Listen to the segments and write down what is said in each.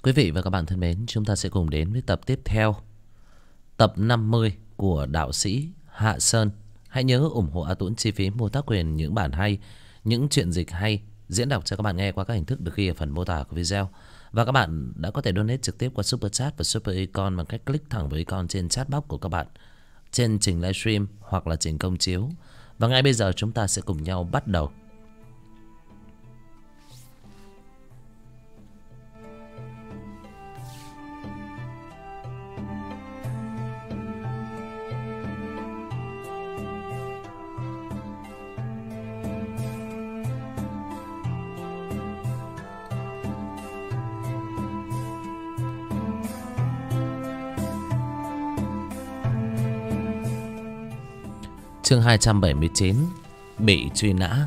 Quý vị và các bạn thân mến, chúng ta sẽ cùng đến với tập tiếp theo, tập 50 của đạo sĩ Hạ Sơn. Hãy nhớ ủng hộ A Tuấn chi phí mua tác quyền những bản hay, những truyện dịch hay diễn đọc cho các bạn nghe qua các hình thức được ghi ở phần mô tả của video. Và các bạn đã có thể donate trực tiếp qua Super Chat và Super Icon bằng cách click thẳng vào icon trên chat box của các bạn trên trình livestream hoặc là trình công chiếu. Và ngay bây giờ chúng ta sẽ cùng nhau bắt đầu. Chương 279: Bị truy nã.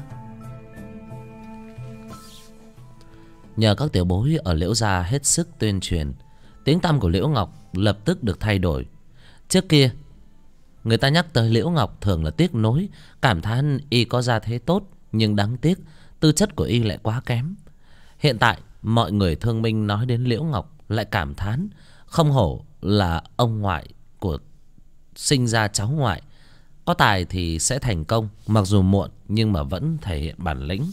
Nhờ các tiểu bối ở Liễu gia hết sức tuyên truyền, tiếng tăm của Liễu Ngọc lập tức được thay đổi. Trước kia, người ta nhắc tới Liễu Ngọc thường là tiếc nuối, cảm thán y có gia thế tốt, nhưng đáng tiếc tư chất của y lại quá kém. Hiện tại, mọi người thương minh nói đến Liễu Ngọc lại cảm thán, không hổ là ông ngoại của sinh ra cháu ngoại. Có tài thì sẽ thành công, mặc dù muộn nhưng mà vẫn thể hiện bản lĩnh.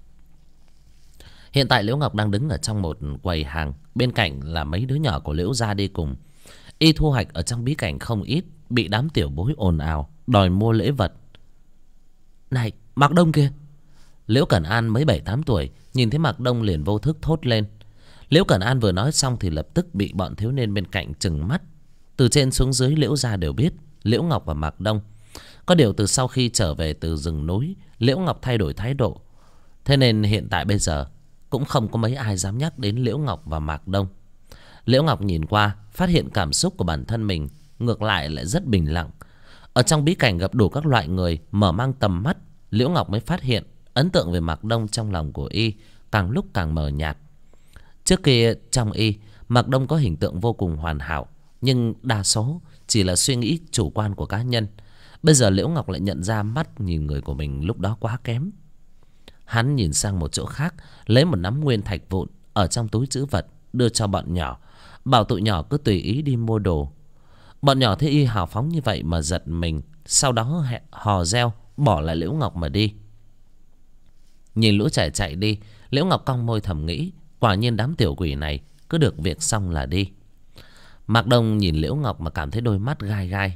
Hiện tại Liễu Ngọc đang đứng ở trong một quầy hàng, bên cạnh là mấy đứa nhỏ của Liễu gia đi cùng. Y thu hoạch ở trong bí cảnh không ít, bị đám tiểu bối ồn ào đòi mua lễ vật. Này, Mạc Đông kia! Liễu Cẩn An mới 7-8 tuổi, nhìn thấy Mạc Đông liền vô thức thốt lên. Liễu Cẩn An vừa nói xong thì lập tức bị bọn thiếu niên bên cạnh trừng mắt. Từ trên xuống dưới Liễu gia đều biết Liễu Ngọc và Mạc Đông. Có điều từ sau khi trở về từ rừng núi, Liễu Ngọc thay đổi thái độ. Thế nên hiện tại bây giờ cũng không có mấy ai dám nhắc đến Liễu Ngọc và Mạc Đông. Liễu Ngọc nhìn qua, phát hiện cảm xúc của bản thân mình ngược lại rất bình lặng. Ở trong bí cảnh gặp đủ các loại người, mở mang tầm mắt, Liễu Ngọc mới phát hiện ấn tượng về Mạc Đông trong lòng của y càng lúc càng mờ nhạt. Trước kia trong y, Mạc Đông có hình tượng vô cùng hoàn hảo, nhưng đa số chỉ là suy nghĩ chủ quan của cá nhân. Bây giờ Liễu Ngọc lại nhận ra mắt nhìn người của mình lúc đó quá kém. Hắn nhìn sang một chỗ khác, lấy một nắm nguyên thạch vụn ở trong túi trữ vật đưa cho bọn nhỏ, bảo tụi nhỏ cứ tùy ý đi mua đồ. Bọn nhỏ thấy y hào phóng như vậy mà giật mình, sau đó hò reo bỏ lại Liễu Ngọc mà đi. Nhìn lũ trẻ chạy đi, Liễu Ngọc cong môi thầm nghĩ, quả nhiên đám tiểu quỷ này cứ được việc xong là đi. Mạc Đông nhìn Liễu Ngọc mà cảm thấy đôi mắt gai gai.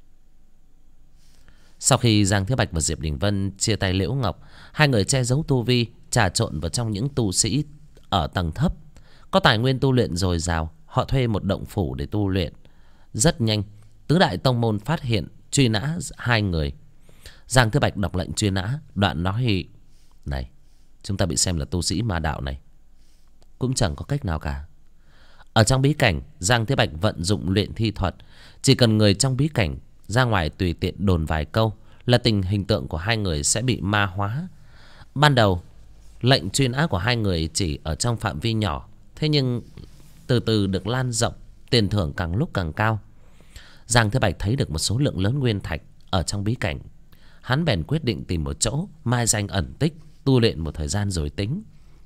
Sau khi Giang Thế Bạch và Diệp Đình Vân chia tay Liễu Ngọc, hai người che giấu tu vi, trà trộn vào trong những tu sĩ ở tầng thấp. Có tài nguyên tu luyện dồi dào, họ thuê một động phủ để tu luyện. Rất nhanh, tứ đại tông môn phát hiện truy nã hai người. Giang Thế Bạch đọc lệnh truy nã, đoạn nói: Này, chúng ta bị xem là tu sĩ ma đạo này, cũng chẳng có cách nào cả. Ở trong bí cảnh, Giang Thế Bạch vận dụng luyện thi thuật, chỉ cần người trong bí cảnh ra ngoài tùy tiện đồn vài câu là hình tượng của hai người sẽ bị ma hóa. Ban đầu lệnh truy nã của hai người chỉ ở trong phạm vi nhỏ, thế nhưng từ từ được lan rộng, tiền thưởng càng lúc càng cao. Giang Thế Bạch thấy được một số lượng lớn nguyên thạch ở trong bí cảnh. Hắn bèn quyết định tìm một chỗ mai danh ẩn tích, tu luyện một thời gian rồi tính.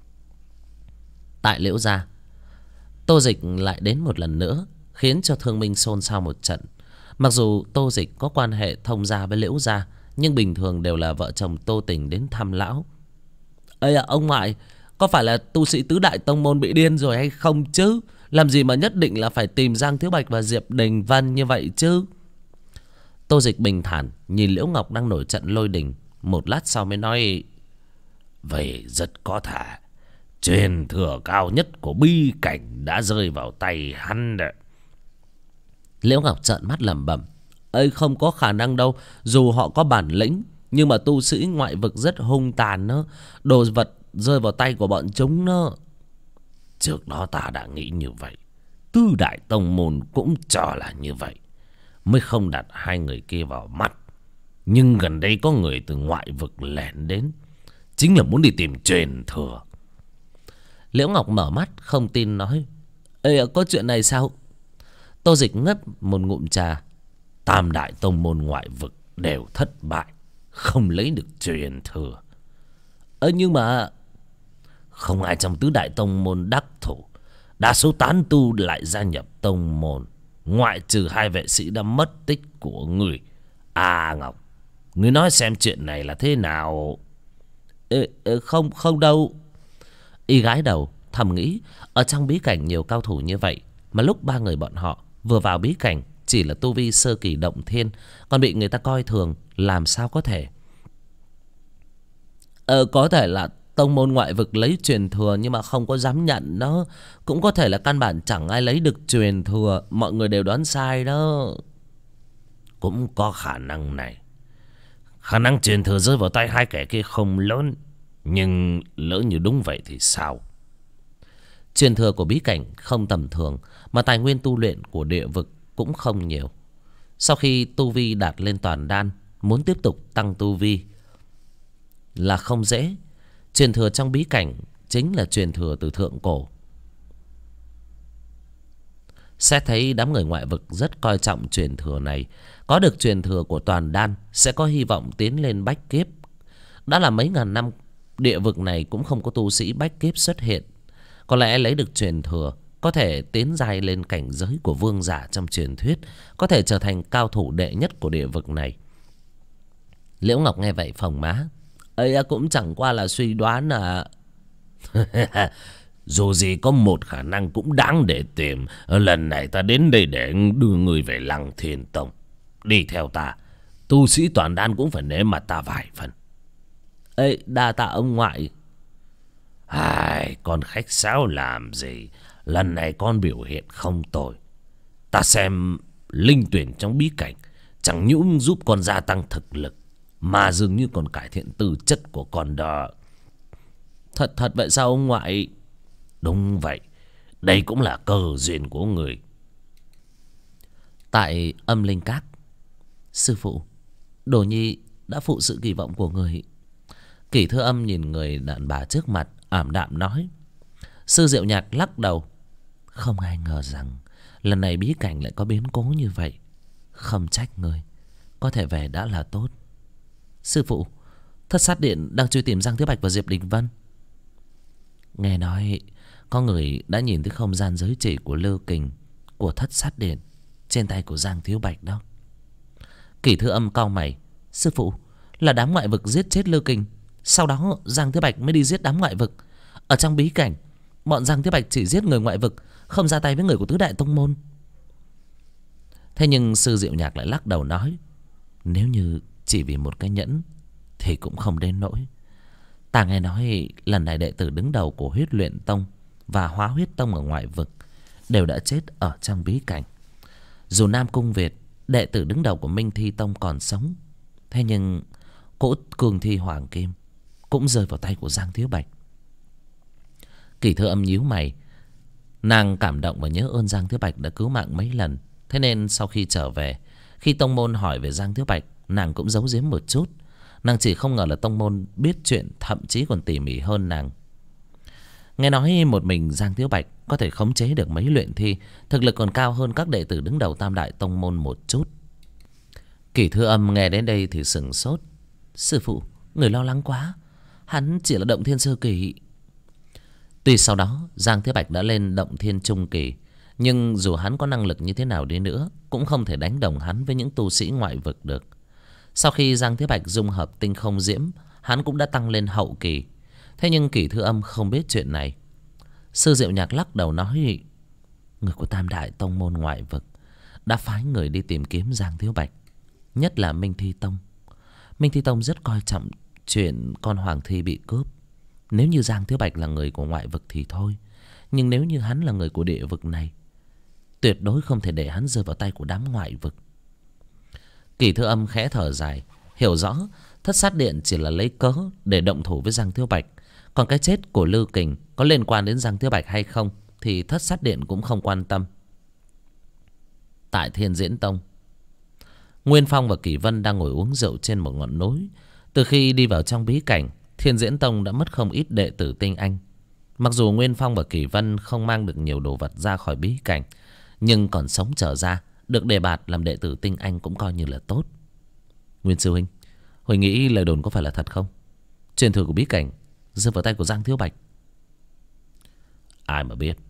Tại Liễu gia, Tô Dịch lại đến một lần nữa, khiến cho thương minh xôn xao một trận. Mặc dù Tô Dịch có quan hệ thông gia với Liễu gia, nhưng bình thường đều là vợ chồng Tô Tình đến thăm lão. Ây à, ông ngoại, có phải là tu sĩ tứ đại tông môn bị điên rồi hay không chứ? Làm gì mà nhất định là phải tìm Giang Thiếu Bạch và Diệp Đình Vân như vậy chứ? Tô Dịch bình thản nhìn Liễu Ngọc đang nổi trận lôi đình, một lát sau mới nói: Vậy rất có thể truyền thừa cao nhất của bi cảnh đã rơi vào tay hắn đấy. Liễu Ngọc trợn mắt lẩm bẩm: Ây, không có khả năng đâu. Dù họ có bản lĩnh, nhưng mà tu sĩ ngoại vực rất hung tàn đó. Đồ vật rơi vào tay của bọn chúng đó. Trước đó ta đã nghĩ như vậy, tứ đại tông môn cũng cho là như vậy, mới không đặt hai người kia vào mắt. Nhưng gần đây có người từ ngoại vực lẻn đến, chính là muốn đi tìm truyền thừa. Liễu Ngọc mở mắt không tin nói: Ê, có chuyện này sao? Tô Dịch ngấp một ngụm trà. Tam đại tông môn ngoại vực đều thất bại, không lấy được truyền thừa. Nhưng mà không ai trong tứ đại tông môn đắc thủ. đa số tán tu lại gia nhập tông môn, ngoại trừ 2 vệ sĩ đã mất tích của người. À Ngọc, ngươi nói xem chuyện này là thế nào? Không đâu. Y gái đầu thầm nghĩ, ở trong bí cảnh nhiều cao thủ như vậy, mà lúc 3 người bọn họ vừa vào bí cảnh chỉ là tu vi sơ kỳ động thiên, còn bị người ta coi thường, làm sao có thể. Có thể là tông môn ngoại vực lấy truyền thừa nhưng mà không có dám nhận đó. Cũng có thể là căn bản chẳng ai lấy được truyền thừa, mọi người đều đoán sai đó. Cũng có khả năng này. Khả năng truyền thừa rơi vào tay 2 kẻ kia không lớn, nhưng lỡ như đúng vậy thì sao? Truyền thừa của bí cảnh không tầm thường, mà tài nguyên tu luyện của địa vực cũng không nhiều. Sau khi tu vi đạt lên toàn đan, muốn tiếp tục tăng tu vi là không dễ. Truyền thừa trong bí cảnh chính là truyền thừa từ thượng cổ. Xét thấy đám người ngoại vực rất coi trọng truyền thừa này. Có được truyền thừa của toàn đan sẽ có hy vọng tiến lên bách kiếp. Đã là mấy ngàn năm địa vực này cũng không có tu sĩ bách kiếp xuất hiện. Có lẽ lấy được truyền thừa có thể tiến dài lên cảnh giới của vương giả trong truyền thuyết, có thể trở thành cao thủ đệ nhất của địa vực này. Liễu Ngọc nghe vậy phồng má. Ấy cũng chẳng qua là suy đoán à. Dù gì có một khả năng cũng đáng để tìm. Lần này ta đến đây để đưa người về Lăng Thiên Tông. Đi theo ta, tu sĩ toàn đan cũng phải nể mặt ta vài phần. Đa tạ ông ngoại. Con khách sáo làm gì? Lần này con biểu hiện không tồi. Ta xem linh tuyển trong bí cảnh chẳng những giúp con gia tăng thực lực, mà dường như còn cải thiện tư chất của con đó. Thật vậy sao ông ngoại? Đúng vậy, đây cũng là cơ duyên của người. Tại Âm Linh Các, sư phụ, Đồ Nhi đã phụ sự kỳ vọng của người. Kỷ Thư Âm nhìn người đàn bà trước mặt, ảm đạm nói. Sư Diệu Nhạc lắc đầu. Không ai ngờ rằng lần này bí cảnh lại có biến cố như vậy. Không trách người, có thể về đã là tốt. Sư phụ, Thất Sát Điện đang truy tìm Giang Thiếu Bạch và Diệp Đình Vân. Nghe nói có người đã nhìn thấy không gian giới chỉ của Lư Kình của Thất Sát Điện trên tay của Giang Thiếu Bạch đó. Kỷ Thư Âm cau mày. Sư phụ, là đám ngoại vực giết chết Lư Kình, sau đó Giang Thiếu Bạch mới đi giết đám ngoại vực. Ở trong bí cảnh, bọn Giang Thiếu Bạch chỉ giết người ngoại vực, không ra tay với người của tứ đại tông môn. Thế nhưng sư Diệu Nhạc lại lắc đầu nói. Nếu như chỉ vì một cái nhẫn thì cũng không đến nỗi. Ta nghe nói lần này đệ tử đứng đầu của Huyết Luyện Tông và Hóa Huyết Tông ở ngoại vực đều đã chết ở trong bí cảnh. Dù Nam Cung Việt, đệ tử đứng đầu của Minh Thi Tông còn sống, thế nhưng cỗ cường thi hoàng kim cũng rơi vào tay của Giang Thiếu Bạch. Kỷ Thư Âm nhíu mày. Nàng cảm động và nhớ ơn Giang Thiếu Bạch đã cứu mạng mấy lần. Thế nên sau khi trở về, khi tông môn hỏi về Giang Thiếu Bạch, nàng cũng giấu giếm một chút. Nàng chỉ không ngờ là tông môn biết chuyện, thậm chí còn tỉ mỉ hơn nàng. Nghe nói một mình Giang Thiếu Bạch có thể khống chế được mấy luyện thi, thực lực còn cao hơn các đệ tử đứng đầu tam đại tông môn một chút. Kỷ Thư Âm nghe đến đây thì sửng sốt. Sư phụ, người lo lắng quá. Hắn chỉ là động thiên sơ kỳ. Tuy sau đó Giang Thiếu Bạch đã lên động thiên trung kỳ, nhưng dù hắn có năng lực như thế nào đi nữa cũng không thể đánh đồng hắn với những tu sĩ ngoại vực được. Sau khi Giang Thiếu Bạch dung hợp tinh không diễm, hắn cũng đã tăng lên hậu kỳ. Thế nhưng Kỷ Thư Âm không biết chuyện này. Sư Diệu Nhạc lắc đầu nói. Người của tam đại tông môn ngoại vực đã phái người đi tìm kiếm Giang Thiếu Bạch, nhất là Minh Thi Tông. Minh Thi Tông rất coi trọng chuyện con hoàng thi bị cướp. Nếu như Giang Thiếu Bạch là người của ngoại vực thì thôi, nhưng nếu như hắn là người của địa vực này, tuyệt đối không thể để hắn rơi vào tay của đám ngoại vực. Kỷ Thư Âm khẽ thở dài, hiểu rõ Thất Sát Điện chỉ là lấy cớ để động thủ với Giang Thiếu Bạch. Còn cái chết của Lư Kình có liên quan đến Giang Thiếu Bạch hay không thì Thất Sát Điện cũng không quan tâm. Tại Thiên Diễn Tông, Nguyên Phong và Kỷ Vân đang ngồi uống rượu trên một ngọn núi. Từ khi đi vào trong bí cảnh, Thiên Diễn Tông đã mất không ít đệ tử tinh anh. Mặc dù Nguyên Phong và Kỷ Vân không mang được nhiều đồ vật ra khỏi bí cảnh, nhưng còn sống trở ra, được đề bạt làm đệ tử tinh anh cũng coi như là tốt. Nguyên sư huynh, Huỳnh nghĩ lời đồn có phải là thật không? Truyền thừa của bí cảnh rơi vào tay của Giang Thiếu Bạch. Ai mà biết.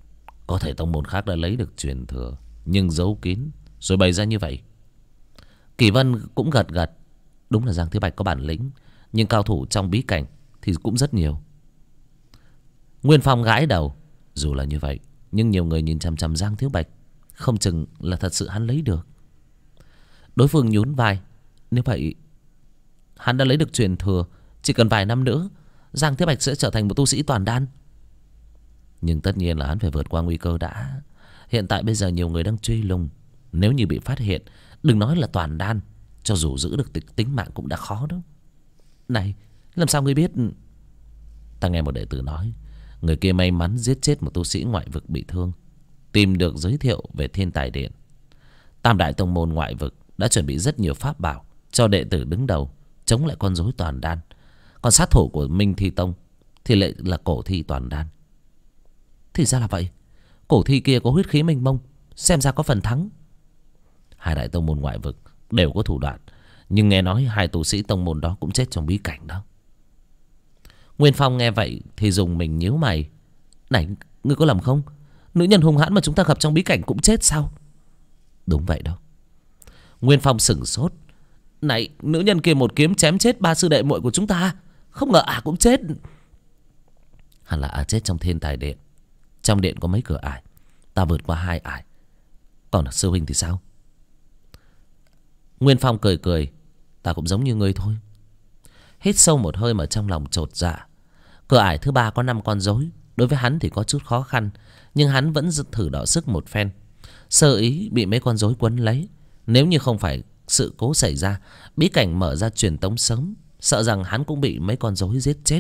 Có thể tông môn khác đã lấy được truyền thừa, nhưng giấu kín rồi bày ra như vậy. Kỳ Vân cũng gật gật. Đúng là Giang Thiếu Bạch có bản lĩnh, nhưng cao thủ trong bí cảnh thì cũng rất nhiều. Nguyên Phong gãi đầu. Dù là như vậy, nhưng nhiều người nhìn chằm chằm Giang Thiếu Bạch, không chừng là thật sự hắn lấy được. Đối phương nhún vai. Nếu vậy, hắn đã lấy được truyền thừa, chỉ cần vài năm nữa Giang Thiếu Bạch sẽ trở thành một tu sĩ toàn đan. Nhưng tất nhiên là hắn phải vượt qua nguy cơ đã. Hiện tại bây giờ nhiều người đang truy lùng. Nếu như bị phát hiện, đừng nói là toàn đan, cho dù giữ được tính mạng cũng đã khó đó. Này, làm sao ngươi biết? Ta nghe một đệ tử nói, người kia may mắn giết chết một tu sĩ ngoại vực bị thương, tìm được giới thiệu về Thiên Tài Điện. Tam đại tông môn ngoại vực đã chuẩn bị rất nhiều pháp bảo cho đệ tử đứng đầu chống lại con rối toàn đan. Còn sát thủ của Minh Thi Tông thì lại là cổ thi toàn đan. Thì ra là vậy. Cổ thi kia có huyết khí mênh mông, xem ra có phần thắng. Hai đại tông môn ngoại vực đều có thủ đoạn, nhưng nghe nói hai tu sĩ tông môn đó cũng chết trong bí cảnh đó. Nguyên Phong nghe vậy thì dùng mình nhíu mày. Này, ngươi có lầm không? Nữ nhân hung hãn mà chúng ta gặp trong bí cảnh cũng chết sao? Đúng vậy đâu. Nguyên Phong sửng sốt. Này, nữ nhân kia một kiếm chém chết ba sư đệ muội của chúng ta, không ngờ cũng chết. Hẳn là chết trong Thiên Tài Điện. Trong điện có mấy cửa ải, ta vượt qua 2 ải. Còn sư huynh thì sao? Nguyên Phong cười cười. Ta cũng giống như ngươi thôi. Hít sâu một hơi mà trong lòng chột dạ. Cửa ải thứ 3 có 5 con rối. Đối với hắn thì có chút khó khăn, nhưng hắn vẫn thử đọ sức một phen. Sơ ý bị mấy con rối quấn lấy. Nếu như không phải sự cố xảy ra, bí cảnh mở ra truyền tống sớm, sợ rằng hắn cũng bị mấy con rối giết chết.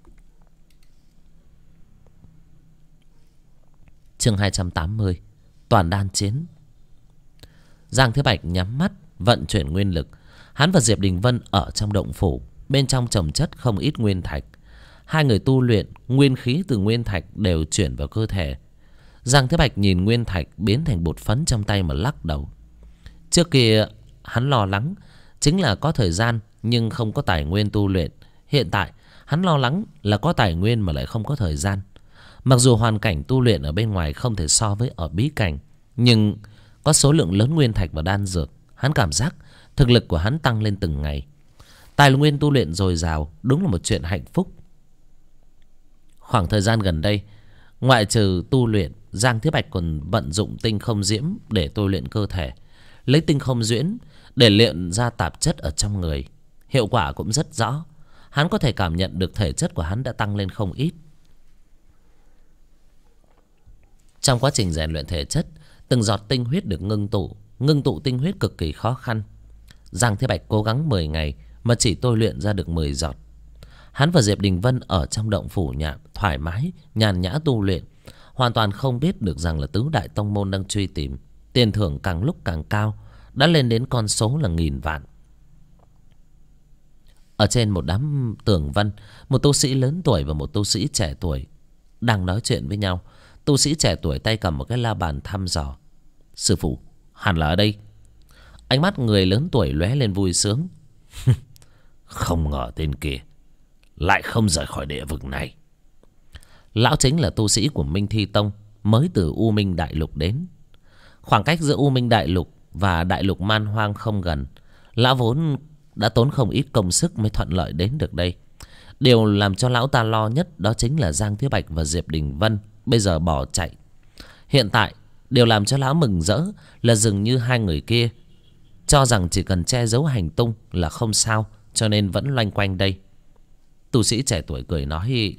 Chương 280. Toàn đan chiến. Giang Thế Bạch nhắm mắt vận chuyển nguyên lực. Hắn và Diệp Đình Vân ở trong động phủ, bên trong chồng chất không ít nguyên thạch. Hai người tu luyện, nguyên khí từ nguyên thạch đều chuyển vào cơ thể. Giang Thế Bạch nhìn nguyên thạch biến thành bột phấn trong tay mà lắc đầu. Trước kia hắn lo lắng chính là có thời gian nhưng không có tài nguyên tu luyện. Hiện tại hắn lo lắng là có tài nguyên mà lại không có thời gian. Mặc dù hoàn cảnh tu luyện ở bên ngoài không thể so với ở bí cảnh, nhưng có số lượng lớn nguyên thạch và đan dược, hắn cảm giác thực lực của hắn tăng lên từng ngày. Tài nguyên tu luyện dồi dào đúng là một chuyện hạnh phúc. Khoảng thời gian gần đây, ngoại trừ tu luyện, Giang Thế Bạch còn vận dụng tinh không diễm để tôi luyện cơ thể, lấy tinh không duyễn để luyện ra tạp chất ở trong người. Hiệu quả cũng rất rõ. Hắn có thể cảm nhận được thể chất của hắn đã tăng lên không ít. Trong quá trình rèn luyện thể chất, từng giọt tinh huyết được ngưng tụ tinh huyết cực kỳ khó khăn. Giang Thế Bạch cố gắng 10 ngày mà chỉ tôi luyện ra được 10 giọt. Hắn và Diệp Đình Vân ở trong động phủ nhà thoải mái nhàn nhã tu luyện, hoàn toàn không biết được rằng là tứ đại tông môn đang truy tìm. Tiền thưởng càng lúc càng cao, đã lên đến con số là 1000 vạn. Ở trên một đám tường vân, một tu sĩ lớn tuổi và một tu sĩ trẻ tuổi đang nói chuyện với nhau. Tu sĩ trẻ tuổi tay cầm một cái la bàn thăm dò. Sư phụ, hẳn là ở đây. Ánh mắt người lớn tuổi lóe lên vui sướng. Không ngờ tên kia lại không rời khỏi địa vực này. Lão chính là tu sĩ của Minh Thi Tông, mới từ U Minh Đại Lục đến. Khoảng cách giữa U Minh Đại Lục và Đại Lục Man Hoang không gần. Lão vốn đã tốn không ít công sức mới thuận lợi đến được đây. Điều làm cho lão ta lo nhất đó chính là Giang Thế Bạch và Diệp Đình Vân bây giờ bỏ chạy. Hiện tại điều làm cho lão mừng rỡ là dường như hai người kia cho rằng chỉ cần che giấu hành tung là không sao, cho nên vẫn loanh quanh đây. Tu sĩ trẻ tuổi cười nói: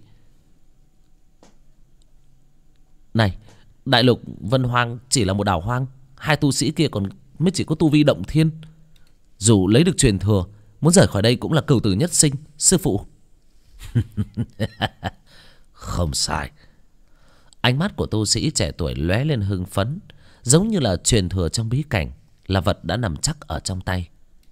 Này, Đại Lục Vân Hoang chỉ là một đảo hoang, hai tu sĩ kia còn mới chỉ có tu vi động thiên. Dù lấy được truyền thừa, muốn rời khỏi đây cũng là cửu tử nhất sinh, sư phụ. Không sai. Ánh mắt của tu sĩ trẻ tuổi lóe lên hưng phấn, giống như là truyền thừa trong bí cảnh là vật đã nằm chắc ở trong tay.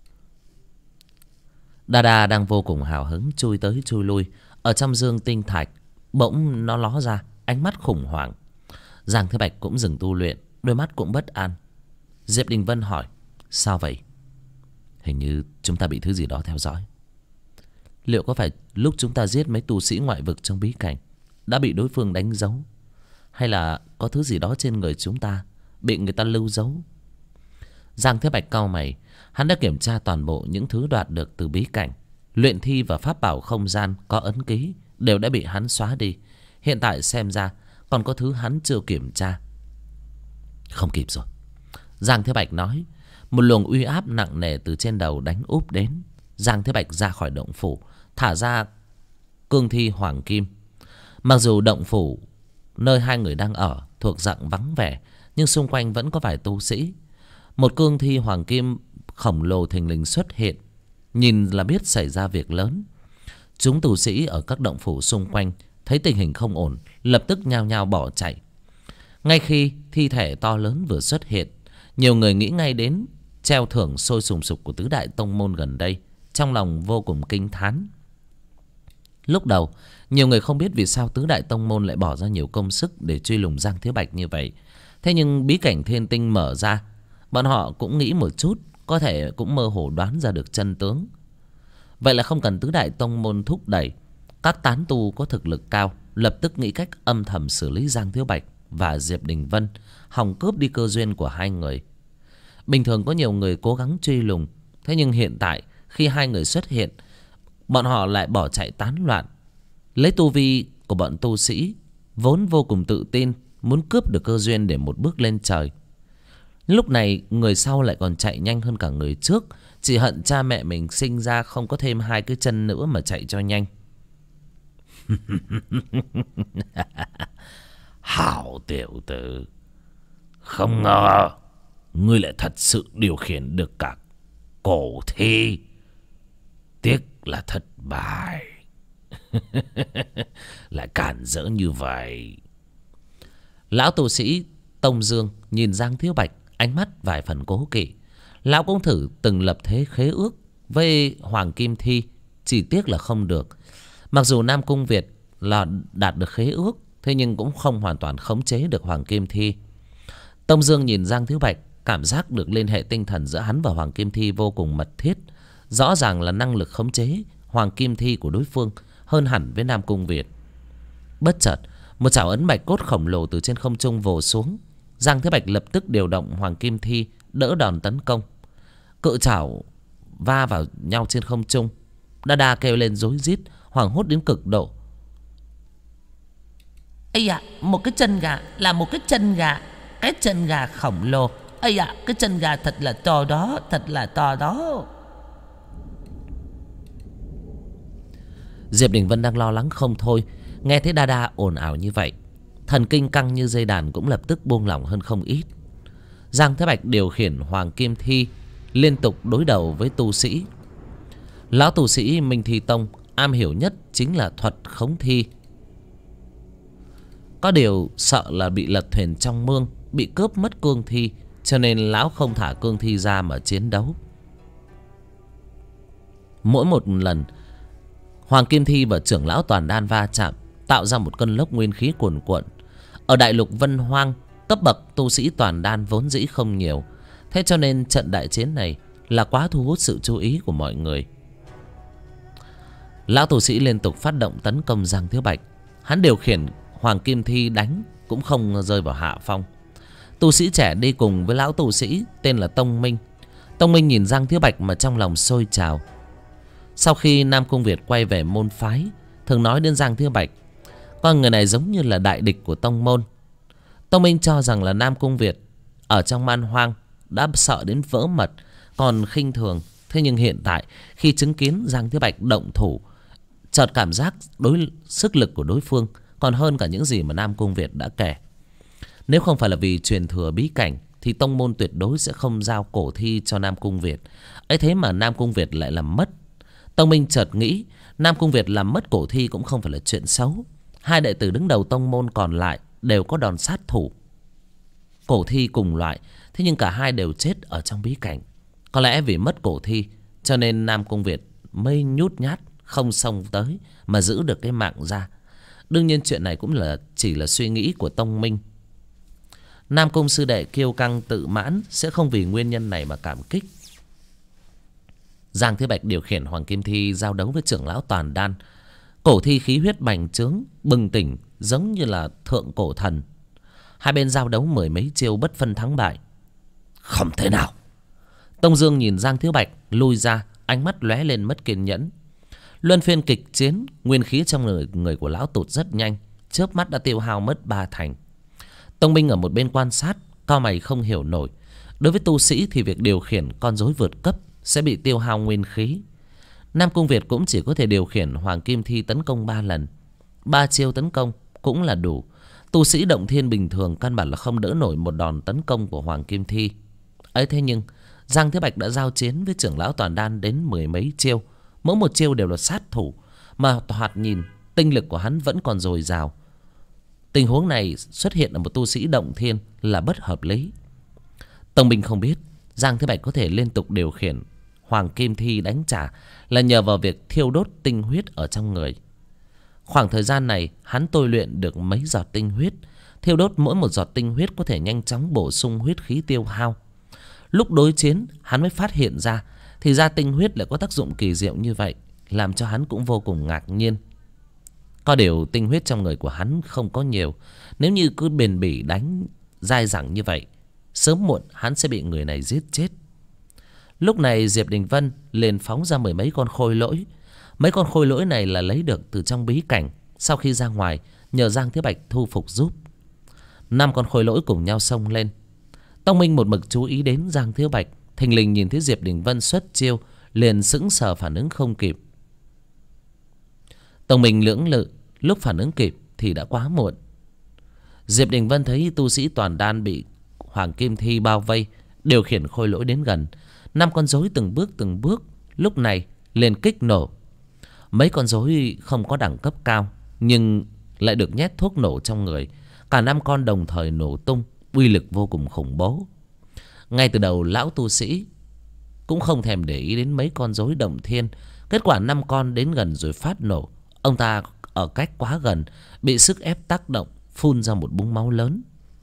Đa Đa đang vô cùng hào hứng chui tới chui lui ở trong dương tinh thạch. Bỗng nó ló ra, ánh mắt khủng hoảng. Giang Thế Bạch cũng dừng tu luyện, đôi mắt cũng bất an. Diệp Đình Vân hỏi: Sao vậy? Hình như chúng ta bị thứ gì đó theo dõi. Liệu có phải lúc chúng ta giết mấy tu sĩ ngoại vực trong bí cảnh đã bị đối phương đánh dấu, hay là có thứ gì đó trên người chúng ta bị người ta lưu giấu. Giang Thế Bạch cau mày. Hắn đã kiểm tra toàn bộ những thứ đoạt được từ bí cảnh. Luyện thi và pháp bảo không gian có ấn ký đều đã bị hắn xóa đi. Hiện tại xem ra còn có thứ hắn chưa kiểm tra. Không kịp rồi, Giang Thế Bạch nói. Một luồng uy áp nặng nề từ trên đầu đánh úp đến. Giang Thế Bạch ra khỏi động phủ, thả ra cương thi hoàng kim. Mặc dù động phủ nơi hai người đang ở thuộc dạng vắng vẻ, nhưng xung quanh vẫn có vài tu sĩ. Một cương thi hoàng kim khổng lồ thình lình xuất hiện, nhìn là biết xảy ra việc lớn. Chúng tu sĩ ở các động phủ xung quanh thấy tình hình không ổn, lập tức nhao nhao bỏ chạy. Ngay khi thi thể to lớn vừa xuất hiện, nhiều người nghĩ ngay đến treo thưởng sôi sùng sục của tứ đại tông môn gần đây, trong lòng vô cùng kinh thán. Lúc đầu nhiều người không biết vì sao tứ đại tông môn lại bỏ ra nhiều công sức để truy lùng Giang Thế Bạch như vậy. Thế nhưng bí cảnh thiên tinh mở ra, bọn họ cũng nghĩ một chút, có thể cũng mơ hồ đoán ra được chân tướng. Vậy là không cần tứ đại tông môn thúc đẩy, các tán tu có thực lực cao lập tức nghĩ cách âm thầm xử lý Giang Thế Bạch và Diệp Đình Vân, hòng cướp đi cơ duyên của hai người. Bình thường có nhiều người cố gắng truy lùng, thế nhưng hiện tại khi hai người xuất hiện, bọn họ lại bỏ chạy tán loạn. Lấy tu vi của bọn tu sĩ vốn vô cùng tự tin, muốn cướp được cơ duyên để một bước lên trời. Lúc này người sau lại còn chạy nhanh hơn cả người trước, chỉ hận cha mẹ mình sinh ra không có thêm hai cái chân nữa mà chạy cho nhanh. Hảo tiểu tử, không ngờ ngươi lại thật sự điều khiển được cả cổ thi. Tiếc là thất bại. Lại cản rỡ như vậy. Lão tu sĩ Tông Dương nhìn Giang Thiếu Bạch, ánh mắt vài phần cố kỵ. Lão cũng thử từng lập thế khế ước với Hoàng Kim Thi, chỉ tiếc là không được. Mặc dù Nam Cung Việt là đạt được khế ước, thế nhưng cũng không hoàn toàn khống chế được Hoàng Kim Thi. Tông Dương nhìn Giang Thiếu Bạch, cảm giác được liên hệ tinh thần giữa hắn và Hoàng Kim Thi vô cùng mật thiết. Rõ ràng là năng lực khống chế Hoàng Kim Thi của đối phương hơn hẳn với Nam Cung Việt. Bất chợt, một chảo ấn bạch cốt khổng lồ từ trên không trung vồ xuống. Giang Thế Bạch lập tức điều động Hoàng Kim Thi đỡ đòn tấn công. Cự chảo va vào nhau trên không trung. Đa Đa kêu lên rối rít, hoảng hốt đến cực độ. Ây ạ, một cái chân gà, là một cái chân gà. Cái chân gà khổng lồ. Ây ạ, cái chân gà thật là to đó, thật là to đó. Diệp Đình Vân đang lo lắng không thôi, nghe thấy Đa Đa ồn ào như vậy, thần kinh căng như dây đàn cũng lập tức buông lỏng hơn không ít. Giang Thế Bạch điều khiển Hoàng Kim Thi liên tục đối đầu với tu sĩ. Lão tu sĩ Minh Thi Tông am hiểu nhất chính là thuật khống thi. Có điều sợ là bị lật thuyền trong mương, bị cướp mất cương thi, cho nên lão không thả cương thi ra mà chiến đấu. Mỗi một lần Hoàng Kim Thi và trưởng lão Toàn Đan va chạm, tạo ra một cơn lốc nguyên khí cuồn cuộn. Ở đại lục Vân Hoang, cấp bậc tu sĩ Toàn Đan vốn dĩ không nhiều, thế cho nên trận đại chiến này là quá thu hút sự chú ý của mọi người. Lão tu sĩ liên tục phát động tấn công Giang Thiếu Bạch. Hắn điều khiển Hoàng Kim Thi đánh cũng không rơi vào hạ phong. Tu sĩ trẻ đi cùng với lão tu sĩ tên là Tông Minh. Tông Minh nhìn Giang Thiếu Bạch mà trong lòng sôi trào. Sau khi Nam Cung Việt quay về môn phái, thường nói đến Giang Thiếu Bạch, con người này giống như là đại địch của tông môn. Tông Minh cho rằng là Nam Cung Việt ở trong man hoang đã sợ đến vỡ mật, còn khinh thường. Thế nhưng hiện tại khi chứng kiến Giang Thiếu Bạch động thủ, chợt cảm giác sức lực của đối phương còn hơn cả những gì mà Nam Cung Việt đã kể. Nếu không phải là vì truyền thừa bí cảnh thì tông môn tuyệt đối sẽ không giao cổ thi cho Nam Cung Việt. Ấy thế mà Nam Cung Việt lại làm mất. Tông Minh chợt nghĩ Nam Cung Việt làm mất cổ thi cũng không phải là chuyện xấu. Hai đệ tử đứng đầu tông môn còn lại đều có đòn sát thủ cổ thi cùng loại, thế nhưng cả hai đều chết ở trong bí cảnh. Có lẽ vì mất cổ thi cho nên Nam Cung Việt mới nhút nhát không xông tới mà giữ được cái mạng ra. Đương nhiên chuyện này cũng chỉ là suy nghĩ của Tông Minh. Nam Cung sư đệ kiêu căng tự mãn sẽ không vì nguyên nhân này mà cảm kích. Giang Thế Bạch điều khiển Hoàng Kim Thi giao đấu với trưởng lão Toàn Đan. Cổ thi khí huyết bành trướng, bừng tỉnh giống như là thượng cổ thần, Hai bên giao đấu mười mấy chiêu bất phân thắng bại. Không thể nào. Tông Dương nhìn Giang Thiếu Bạch lui ra, ánh mắt lóe lên mất kiên nhẫn. Luân phiên kịch chiến, nguyên khí trong người của lão tụt rất nhanh, chớp mắt đã tiêu hao mất 3 thành. Tông Minh ở một bên quan sát, cau mày không hiểu nổi. Đối với tu sĩ thì việc điều khiển con rối vượt cấp sẽ bị tiêu hao nguyên khí. Nam Cung Việt cũng chỉ có thể điều khiển Hoàng Kim Thi tấn công 3 lần. 3 chiêu tấn công cũng là đủ. Tu sĩ động thiên bình thường căn bản là không đỡ nổi một đòn tấn công của Hoàng Kim Thi. Ấy thế nhưng Giang Thế Bạch đã giao chiến với trưởng lão Toàn Đan đến mười mấy chiêu, mỗi một chiêu đều là sát thủ, mà thoạt nhìn tinh lực của hắn vẫn còn dồi dào. Tình huống này xuất hiện ở một tu sĩ động thiên là bất hợp lý. Tông Minh không biết Giang Thế Bạch có thể liên tục điều khiển Hoàng Kim Thi đánh trả là nhờ vào việc thiêu đốt tinh huyết ở trong người. Khoảng thời gian này hắn tôi luyện được mấy giọt tinh huyết. Thiêu đốt mỗi một giọt tinh huyết có thể nhanh chóng bổ sung huyết khí tiêu hao. Lúc đối chiến hắn mới phát hiện ra, thì ra tinh huyết lại có tác dụng kỳ diệu như vậy, làm cho hắn cũng vô cùng ngạc nhiên. Có điều tinh huyết trong người của hắn không có nhiều. Nếu như cứ bền bỉ đánh dai dẳng như vậy, sớm muộn hắn sẽ bị người này giết chết. Lúc này Diệp Đình Vân liền phóng ra mười mấy con khôi lỗi. Mấy con khôi lỗi này là lấy được từ trong bí cảnh, sau khi ra ngoài nhờ Giang Thế Bạch thu phục giúp. 5 con khôi lỗi cùng nhau xông lên. Tông Minh một mực chú ý đến Giang Thế Bạch, thình lình nhìn thấy Diệp Đình Vân xuất chiêu, liền sững sờ phản ứng không kịp. Tông Minh lưỡng lự, lúc phản ứng kịp thì đã quá muộn. Diệp Đình Vân thấy tu sĩ Toàn Đan bị Hoàng Kim Thi bao vây, điều khiển khôi lỗi đến gần. 5 con rối từng bước lúc này liền kích nổ. Mấy con rối không có đẳng cấp cao, nhưng lại được nhét thuốc nổ trong người. Cả 5 con đồng thời nổ tung, uy lực vô cùng khủng bố. Ngay từ đầu lão tu sĩ cũng không thèm để ý đến mấy con rối động thiên. Kết quả 5 con đến gần rồi phát nổ. Ông ta ở cách quá gần, bị sức ép tác động, phun ra một búng máu lớn.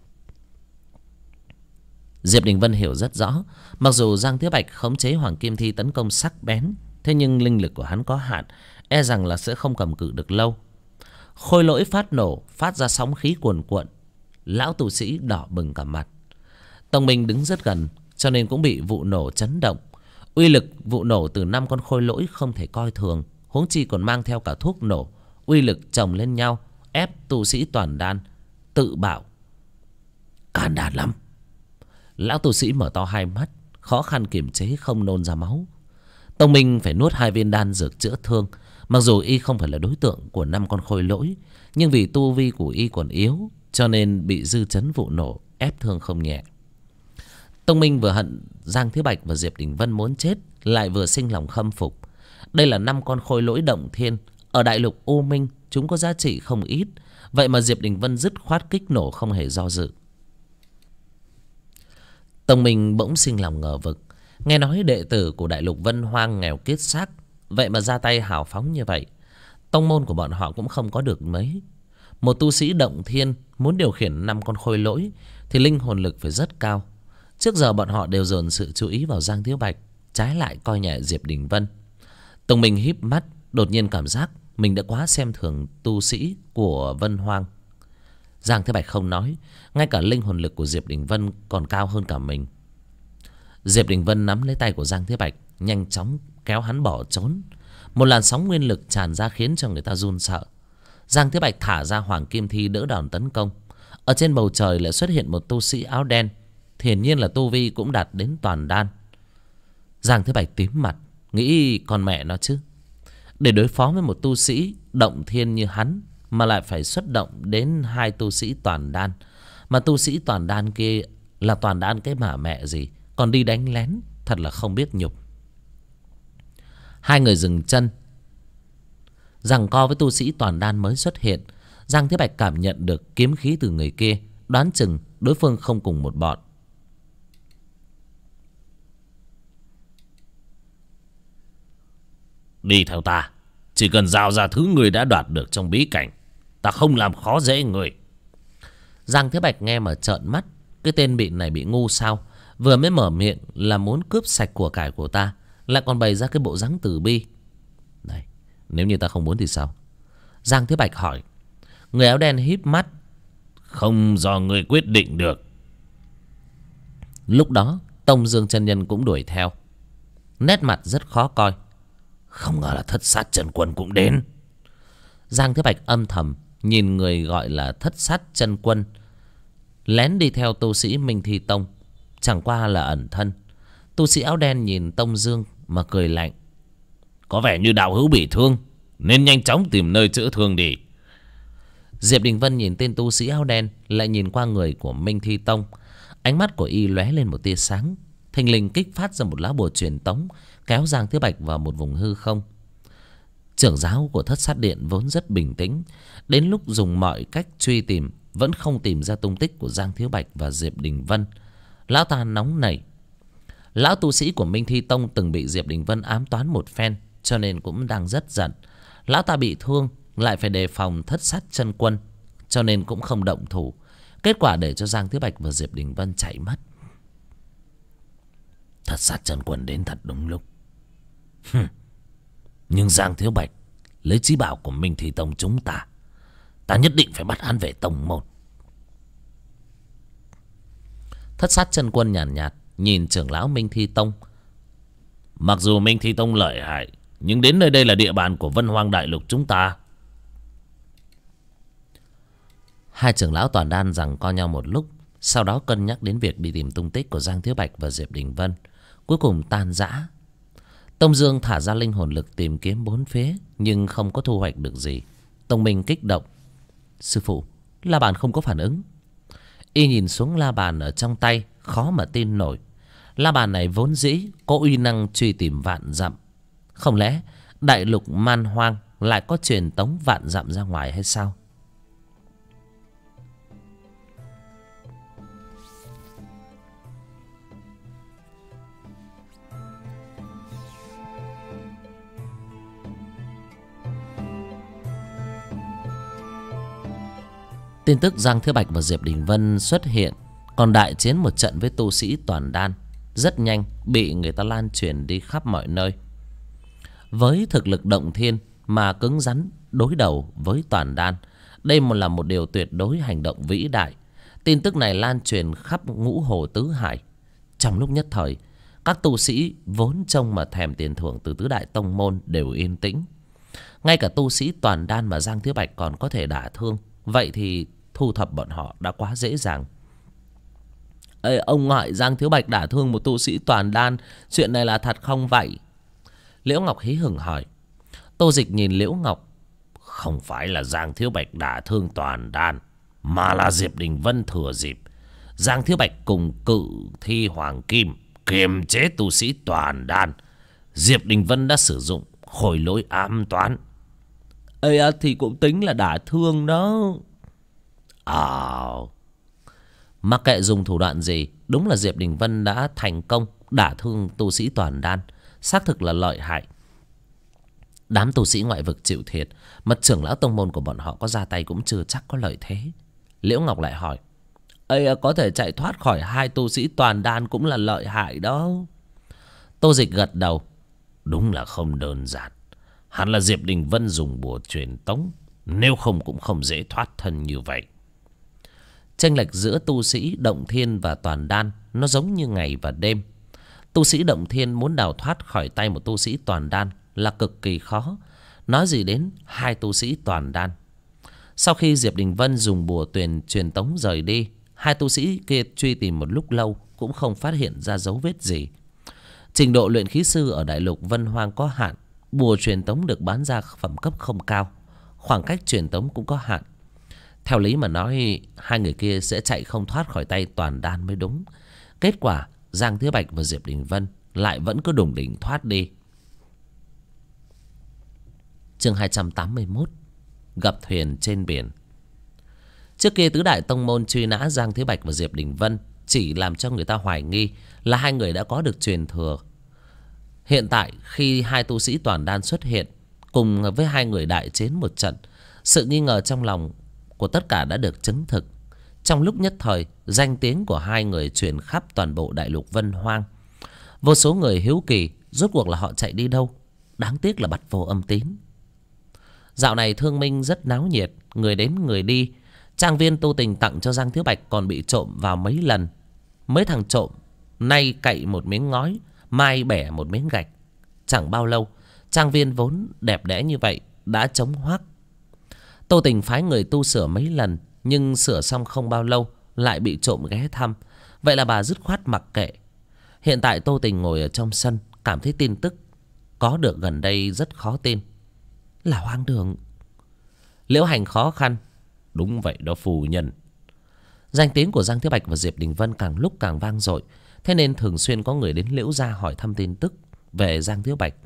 Diệp Đình Vân hiểu rất rõ, mặc dù Giang Thế Bạch khống chế Hoàng Kim Thi tấn công sắc bén, thế nhưng linh lực của hắn có hạn, e rằng là sẽ không cầm cự được lâu. Khôi lỗi phát nổ, phát ra sóng khí cuồn cuộn. Lão tu sĩ đỏ bừng cả mặt. Tông Minh đứng rất gần, cho nên cũng bị vụ nổ chấn động. Uy lực vụ nổ từ 5 con khôi lỗi không thể coi thường, huống chi còn mang theo cả thuốc nổ. Uy lực chồng lên nhau, ép tu sĩ Toàn Đan tự bảo: can đảm lắm. Lão tu sĩ mở to hai mắt, khó khăn kiềm chế không nôn ra máu. Tông Minh phải nuốt 2 viên đan dược chữa thương. Mặc dù y không phải là đối tượng của 5 con khôi lỗi, nhưng vì tu vi của y còn yếu, cho nên bị dư chấn vụ nổ ép thương không nhẹ. Tông Minh vừa hận Giang Thế Bạch và Diệp Đình Vân muốn chết, lại vừa sinh lòng khâm phục. Đây là 5 con khôi lỗi động thiên, ở đại lục U Minh chúng có giá trị không ít. Vậy mà Diệp Đình Vân dứt khoát kích nổ không hề do dự. Tông Minh bỗng sinh lòng ngờ vực. Nghe nói đệ tử của đại lục Vân Hoang nghèo kiết xác, vậy mà ra tay hào phóng như vậy. Tông môn của bọn họ cũng không có được mấy. Một tu sĩ động thiên muốn điều khiển 5 con khôi lỗi thì linh hồn lực phải rất cao. Trước giờ bọn họ đều dồn sự chú ý vào Giang Thiếu Bạch, trái lại coi nhẹ Diệp Đình Vân. Tông Minh híp mắt, đột nhiên cảm giác mình đã quá xem thường tu sĩ của Vân Hoang. Giang Thế Bạch không nói, ngay cả linh hồn lực của Diệp Đình Vân còn cao hơn cả mình. Diệp Đình Vân nắm lấy tay của Giang Thế Bạch, nhanh chóng kéo hắn bỏ trốn. Một làn sóng nguyên lực tràn ra khiến cho người ta run sợ. Giang Thế Bạch thả ra Hoàng Kim Thi đỡ đòn tấn công. Ở trên bầu trời lại xuất hiện một tu sĩ áo đen, hiển nhiên là tu vi cũng đạt đến Toàn Đan. Giang Thế Bạch tím mặt, nghĩ con mẹ nó chứ, để đối phó với một tu sĩ động thiên như hắn mà lại phải xuất động đến 2 tu sĩ Toàn Đan. Mà tu sĩ Toàn Đan kia là Toàn Đan cái mà mẹ gì, còn đi đánh lén, thật là không biết nhục. Hai người dừng chân, giằng co với tu sĩ Toàn Đan mới xuất hiện. Giang Thế Bạch cảm nhận được kiếm khí từ người kia, đoán chừng đối phương không cùng một bọn. Đi theo ta, chỉ cần giao ra thứ người đã đoạt được trong bí cảnh, ta không làm khó dễ người. Giang Thế Bạch nghe mà trợn mắt. Cái tên bị này bị ngu sao? Vừa mới mở miệng là muốn cướp sạch của cải của ta, lại còn bày ra cái bộ dáng từ bi. Này, nếu như ta không muốn thì sao? Giang Thế Bạch hỏi. Người áo đen híp mắt, không do ngươi quyết định được. Lúc đó Tông Dương chân nhân cũng đuổi theo, nét mặt rất khó coi. Không ngờ là Thất Sát Chân Quân cũng đến. Giang Thiếu Bạch âm thầm nhìn người gọi là Thất Sát Chân Quân lén đi theo tu sĩ Minh Thi Tông, chẳng qua là ẩn thân. Tu sĩ áo đen nhìn Tông Dương mà cười lạnh. Có vẻ như đạo hữu bị thương, nên nhanh chóng tìm nơi chữa thương đi. Diệp Đình Vân nhìn tên tu sĩ áo đen, lại nhìn qua người của Minh Thi Tông. Ánh mắt của y lóe lên một tia sáng, thình lình kích phát ra một lá bùa truyền tống, kéo Giang Thiếu Bạch vào một vùng hư không. Trưởng giáo của Thất Sát Điện vốn rất bình tĩnh, đến lúc dùng mọi cách truy tìm vẫn không tìm ra tung tích của Giang Thiếu Bạch và Diệp Đình Vân. Lão ta nóng nảy. Lão tu sĩ của Minh Thi Tông từng bị Diệp Đình Vân ám toán một phen, cho nên cũng đang rất giận. Lão ta bị thương, lại phải đề phòng Thất Sát Chân Quân, cho nên cũng không động thủ. Kết quả để cho Giang Thiếu Bạch và Diệp Đình Vân chạy mất. Thất Sát Chân Quân đến thật đúng lúc. Nhưng Giang Thiếu Bạch lấy chí bảo của Minh Thi Tông chúng ta, ta nhất định phải bắt hắn về tông môn. Thất Sát Chân Quân nhàn nhạt nhìn trưởng lão Minh Thi Tông. Mặc dù Minh Thi Tông lợi hại, nhưng đến nơi đây là địa bàn của Vân Hoang Đại Lục chúng ta. Hai trưởng lão toàn đan giằng co nhau một lúc, sau đó cân nhắc đến việc đi tìm tung tích của Giang Thiếu Bạch và Diệp Đình Vân, cuối cùng tan rã. Tông Dương thả ra linh hồn lực tìm kiếm bốn phía, nhưng không có thu hoạch được gì. Tông Minh kích động. Sư phụ, la bàn không có phản ứng. Y nhìn xuống la bàn ở trong tay, khó mà tin nổi. La bàn này vốn dĩ có uy năng truy tìm vạn dặm. Không lẽ đại lục man hoang lại có truyền tống vạn dặm ra ngoài hay sao? Tin tức Giang Thiếu Bạch và Diệp Đình Vân xuất hiện, còn đại chiến một trận với tu sĩ toàn đan, rất nhanh bị người ta lan truyền đi khắp mọi nơi. Với thực lực động thiên mà cứng rắn đối đầu với toàn đan, đây là một điều tuyệt đối hành động vĩ đại. Tin tức này lan truyền khắp ngũ hồ tứ hải. Trong lúc nhất thời, các tu sĩ vốn trông mà thèm tiền thưởng từ tứ đại tông môn đều yên tĩnh. Ngay cả tu sĩ toàn đan mà Giang Thiếu Bạch còn có thể đả thương, vậy thì thu thập bọn họ đã quá dễ dàng. Ê, ông ngoại, Giang Thiếu Bạch đả thương một tu sĩ toàn đan, chuyện này là thật không vậy? Liễu Ngọc hí hửng hỏi. Tô Dịch nhìn Liễu Ngọc. Không phải là Giang Thiếu Bạch đả thương toàn đan, mà là Diệp Đình Vân thừa dịp Giang Thiếu Bạch cùng Cự Thi Hoàng Kim kiềm chế tu sĩ toàn đan, Diệp Đình Vân đã sử dụng khối lỗi ám toán. Ê, thì cũng tính là đả thương đó. Mặc kệ dùng thủ đoạn gì, đúng là Diệp Đình Vân đã thành công đả thương tu sĩ toàn đan, xác thực là lợi hại. Đám tu sĩ ngoại vực chịu thiệt, mật trưởng lão tông môn của bọn họ có ra tay cũng chưa chắc có lợi thế. Liễu Ngọc lại hỏi. Ê, có thể chạy thoát khỏi hai tu sĩ toàn đan cũng là lợi hại đó. Tô Dịch gật đầu. Đúng là không đơn giản. Hẳn là Diệp Đình Vân dùng bùa truyền tống, nếu không cũng không dễ thoát thân như vậy. Chênh lệch giữa tu sĩ động thiên và toàn đan nó giống như ngày và đêm. Tu sĩ động thiên muốn đào thoát khỏi tay một tu sĩ toàn đan là cực kỳ khó, nói gì đến hai tu sĩ toàn đan. Sau khi Diệp Đình Vân dùng bùa truyền tống rời đi, hai tu sĩ kia truy tìm một lúc lâu cũng không phát hiện ra dấu vết gì. Trình độ luyện khí sư ở đại lục Vân Hoang có hạn, bùa truyền tống được bán ra phẩm cấp không cao, khoảng cách truyền tống cũng có hạn. Theo lý mà nói, hai người kia sẽ chạy không thoát khỏi tay toàn đan mới đúng. Kết quả Giang Thiếu Bạch và Diệp Đình Vân lại vẫn cứ đủng đỉnh thoát đi. Chương 281, gặp thuyền trên biển. Trước kia tứ đại tông môn truy nã Giang Thiếu Bạch và Diệp Đình Vân chỉ làm cho người ta hoài nghi là hai người đã có được truyền thừa. Hiện tại khi hai tu sĩ toàn đan xuất hiện cùng với hai người đại chiến một trận, sự nghi ngờ trong lòng của tất cả đã được chứng thực. Trong lúc nhất thời, danh tiếng của hai người truyền khắp toàn bộ đại lục Vân Hoang. Vô số người hiếu kỳ rốt cuộc là họ chạy đi đâu. Đáng tiếc là bặt vô âm tín. Dạo này thương minh rất náo nhiệt, người đến người đi. Trang viên Tu Tình tặng cho Giang Thiếu Bạch còn bị trộm vào mấy lần. Mấy thằng trộm nay cậy một miếng ngói, mai bẻ một miếng gạch. Chẳng bao lâu, trang viên vốn đẹp đẽ như vậy đã trống hoác. Tu Tình phái người tu sửa mấy lần, nhưng sửa xong không bao lâu lại bị trộm ghé thăm. Vậy là bà dứt khoát mặc kệ. Hiện tại Tu Tình ngồi ở trong sân, cảm thấy tin tức có được gần đây rất khó tin. Là hoang đường. Liễu Hành khó khăn. Đúng vậy đó phu nhân. Danh tiếng của Giang Thiếu Bạch và Diệp Đình Vân càng lúc càng vang dội, thế nên thường xuyên có người đến Liễu gia hỏi thăm tin tức về Giang Thiếu Bạch.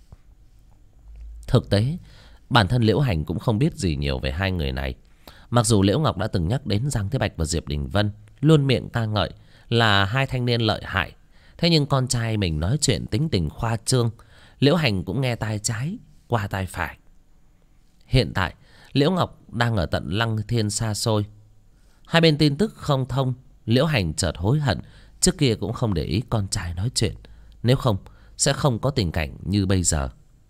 Thực tế, bản thân Liễu Hành cũng không biết gì nhiều về hai người này. Mặc dù Liễu Ngọc đã từng nhắc đến Giang Thiếu Bạch và Diệp Đình Vân, luôn miệng ca ngợi là hai thanh niên lợi hại, thế nhưng con trai mình nói chuyện tính tình khoa trương, Liễu Hành cũng nghe tai trái qua tai phải. Hiện tại Liễu Ngọc đang ở tận Lăng Thiên xa xôi. Hai bên tin tức không thông, Liễu Hành chợt hối hận trước kia cũng không để ý con trai nói chuyện. Nếu không sẽ không có tình cảnh như bây giờ.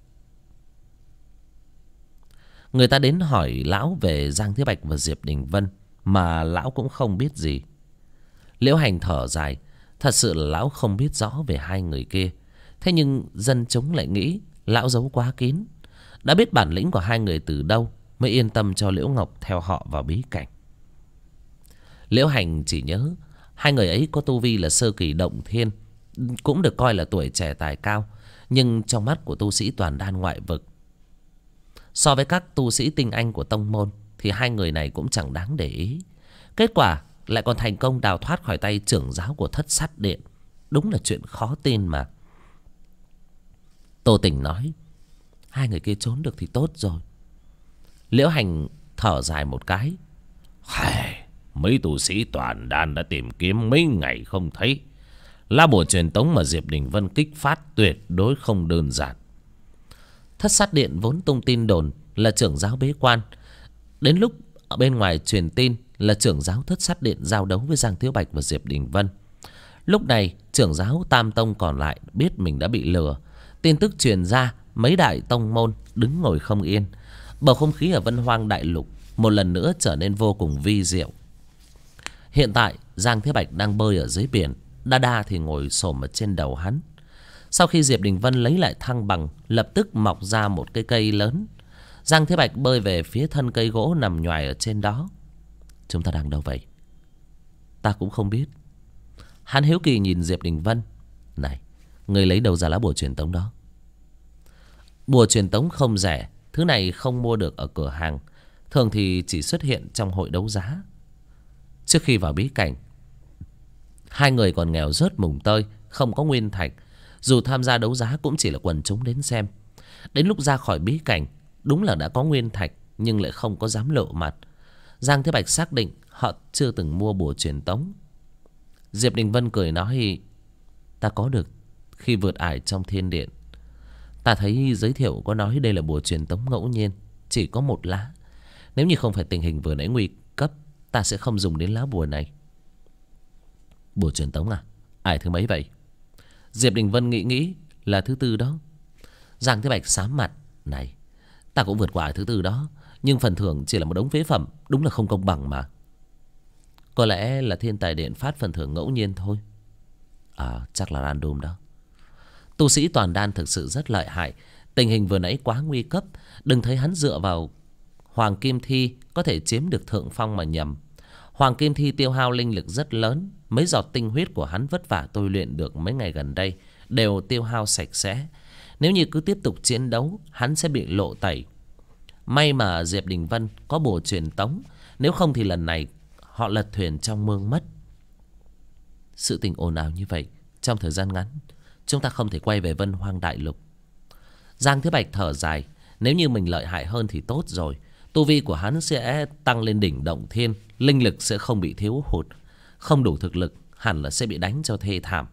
Người ta đến hỏi lão về Giang Thiếu Bạch và Diệp Đình Vân, mà lão cũng không biết gì. Liễu Hành thở dài. Thật sự là lão không biết rõ về hai người kia. Thế nhưng dân chúng lại nghĩ lão giấu quá kín. Đã biết bản lĩnh của hai người từ đâu mới yên tâm cho Liễu Ngọc theo họ vào bí cảnh. Liễu Hành chỉ nhớ hai người ấy có tu vi là sơ kỳ động thiên, cũng được coi là tuổi trẻ tài cao. Nhưng trong mắt của tu sĩ toàn đan ngoại vực, so với các tu sĩ tinh anh của tông môn, thì hai người này cũng chẳng đáng để ý. Kết quả lại còn thành công đào thoát khỏi tay trưởng giáo của Thất Sát Điện. Đúng là chuyện khó tin mà. Tô Tình nói, hai người kia trốn được thì tốt rồi. Liễu Hành thở dài một cái. Mấy tu sĩ toàn đan đã tìm kiếm mấy ngày không thấy. Lá bùa truyền tống mà Diệp Đình Vân kích phát tuyệt đối không đơn giản. Thất Sát Điện vốn tung tin đồn là trưởng giáo bế quan. Đến lúc ở bên ngoài truyền tin là trưởng giáo Thất Sát Điện giao đấu với Giang Thiếu Bạch và Diệp Đình Vân. Lúc này trưởng giáo Tam Tông còn lại biết mình đã bị lừa. Tin tức truyền ra, mấy đại tông môn đứng ngồi không yên. Bầu không khí ở Vân Hoang Đại Lục một lần nữa trở nên vô cùng vi diệu. Hiện tại Giang Thiếu Bạch đang bơi ở dưới biển, Đa Đa thì ngồi xổm ở trên đầu hắn. Sau khi Diệp Đình Vân lấy lại thăng bằng, lập tức mọc ra một cái cây lớn. Giang Thiếu Bạch bơi về phía thân cây gỗ nằm nhoài ở trên đó. Chúng ta đang đâu vậy? Ta cũng không biết. Hắn hiếu kỳ nhìn Diệp Đình Vân. Này, người lấy đâu ra lá bùa truyền tống đó? Bùa truyền tống không rẻ, thứ này không mua được ở cửa hàng, thường thì chỉ xuất hiện trong hội đấu giá. Trước khi vào bí cảnh, hai người còn nghèo rớt mùng tơi, không có nguyên thạch. Dù tham gia đấu giá cũng chỉ là quần chúng đến xem. Đến lúc ra khỏi bí cảnh, đúng là đã có nguyên thạch, nhưng lại không có dám lộ mặt. Giang Thế Bạch xác định họ chưa từng mua bùa truyền tống. Diệp Đình Vân cười nói, ta có được khi vượt ải trong thiên điện. Ta thấy giới thiệu có nói đây là bùa truyền tống ngẫu nhiên, chỉ có một lá. Nếu như không phải tình hình vừa nãy nguy cấp, ta sẽ không dùng đến lá bùa này. Bùa truyền tống à? Ải thứ mấy vậy? Diệp Đình Vân nghĩ là thứ tư đó. Giang Thế Bạch xám mặt. Này, ta cũng vượt qua ải thứ tư đó, nhưng phần thưởng chỉ là một đống phế phẩm. Đúng là không công bằng mà. Có lẽ là Thiên Tài Điện phát phần thưởng ngẫu nhiên thôi. Chắc là random đó. Tu sĩ toàn đan thực sự rất lợi hại. Tình hình vừa nãy quá nguy cấp. Đừng thấy hắn dựa vào Hoàng Kim Thi có thể chiếm được thượng phong mà nhầm. Hoàng Kim Thi tiêu hao linh lực rất lớn. Mấy giọt tinh huyết của hắn vất vả tôi luyện được mấy ngày gần đây đều tiêu hao sạch sẽ. Nếu như cứ tiếp tục chiến đấu, hắn sẽ bị lộ tẩy. May mà Diệp Đình Vân có bùa truyền tống, nếu không thì lần này họ lật thuyền trong mương mất. Sự tình ồn ào như vậy, trong thời gian ngắn chúng ta không thể quay về Vân Hoang Đại Lục. Giang Thế Bạch thở dài. Nếu như mình lợi hại hơn thì tốt rồi. Tu vi của hắn sẽ tăng lên đỉnh động thiên, linh lực sẽ không bị thiếu hụt. Không đủ thực lực hẳn là sẽ bị đánh cho thê thảm.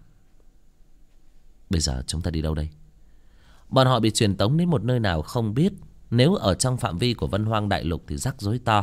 Bây giờ chúng ta đi đâu đây? Bọn họ bị truyền tống đến một nơi nào không biết. Nếu ở trong phạm vi của Vân Hoang Đại Lục thì rắc rối to.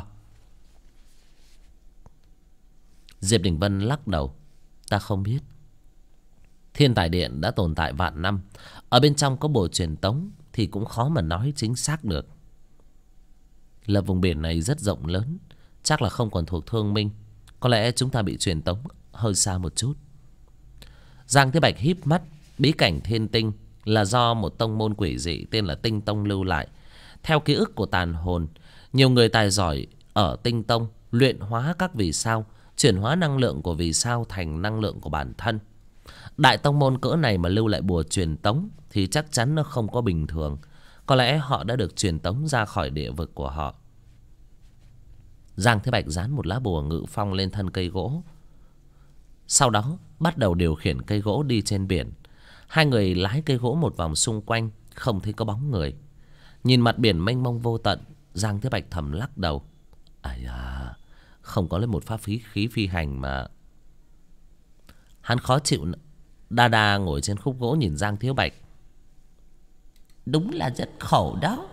Diệp Đình Vân lắc đầu. Ta không biết. Thiên Tài Điện đã tồn tại vạn năm. Ở bên trong có bùa truyền tống thì cũng khó mà nói chính xác được. Là vùng biển này rất rộng lớn, chắc là không còn thuộc Thương Minh. Có lẽ chúng ta bị truyền tống hơi xa một chút. Giang Thế Bạch híp mắt. Bí cảnh Thiên Tinh là do một tông môn quỷ dị tên là Tinh Tông lưu lại. Theo ký ức của tàn hồn, nhiều người tài giỏi ở Tinh Tông luyện hóa các vì sao, chuyển hóa năng lượng của vì sao thành năng lượng của bản thân. Đại tông môn cỡ này mà lưu lại bùa truyền tống thì chắc chắn nó không có bình thường. Có lẽ họ đã được truyền tống ra khỏi địa vực của họ. Giang Thế Bạch dán một lá bùa ngự phong lên thân cây gỗ. Sau đó bắt đầu điều khiển cây gỗ đi trên biển. Hai người lái cây gỗ một vòng xung quanh, không thấy có bóng người. Nhìn mặt biển mênh mông vô tận, Giang Thế Bạch thầm lắc đầu. Ây da, không có lấy một pháp khí phi hành mà. Hắn khó chịu. Đa Đa ngồi trên khúc gỗ nhìn Giang Thế Bạch. Đúng là rất khổ đó.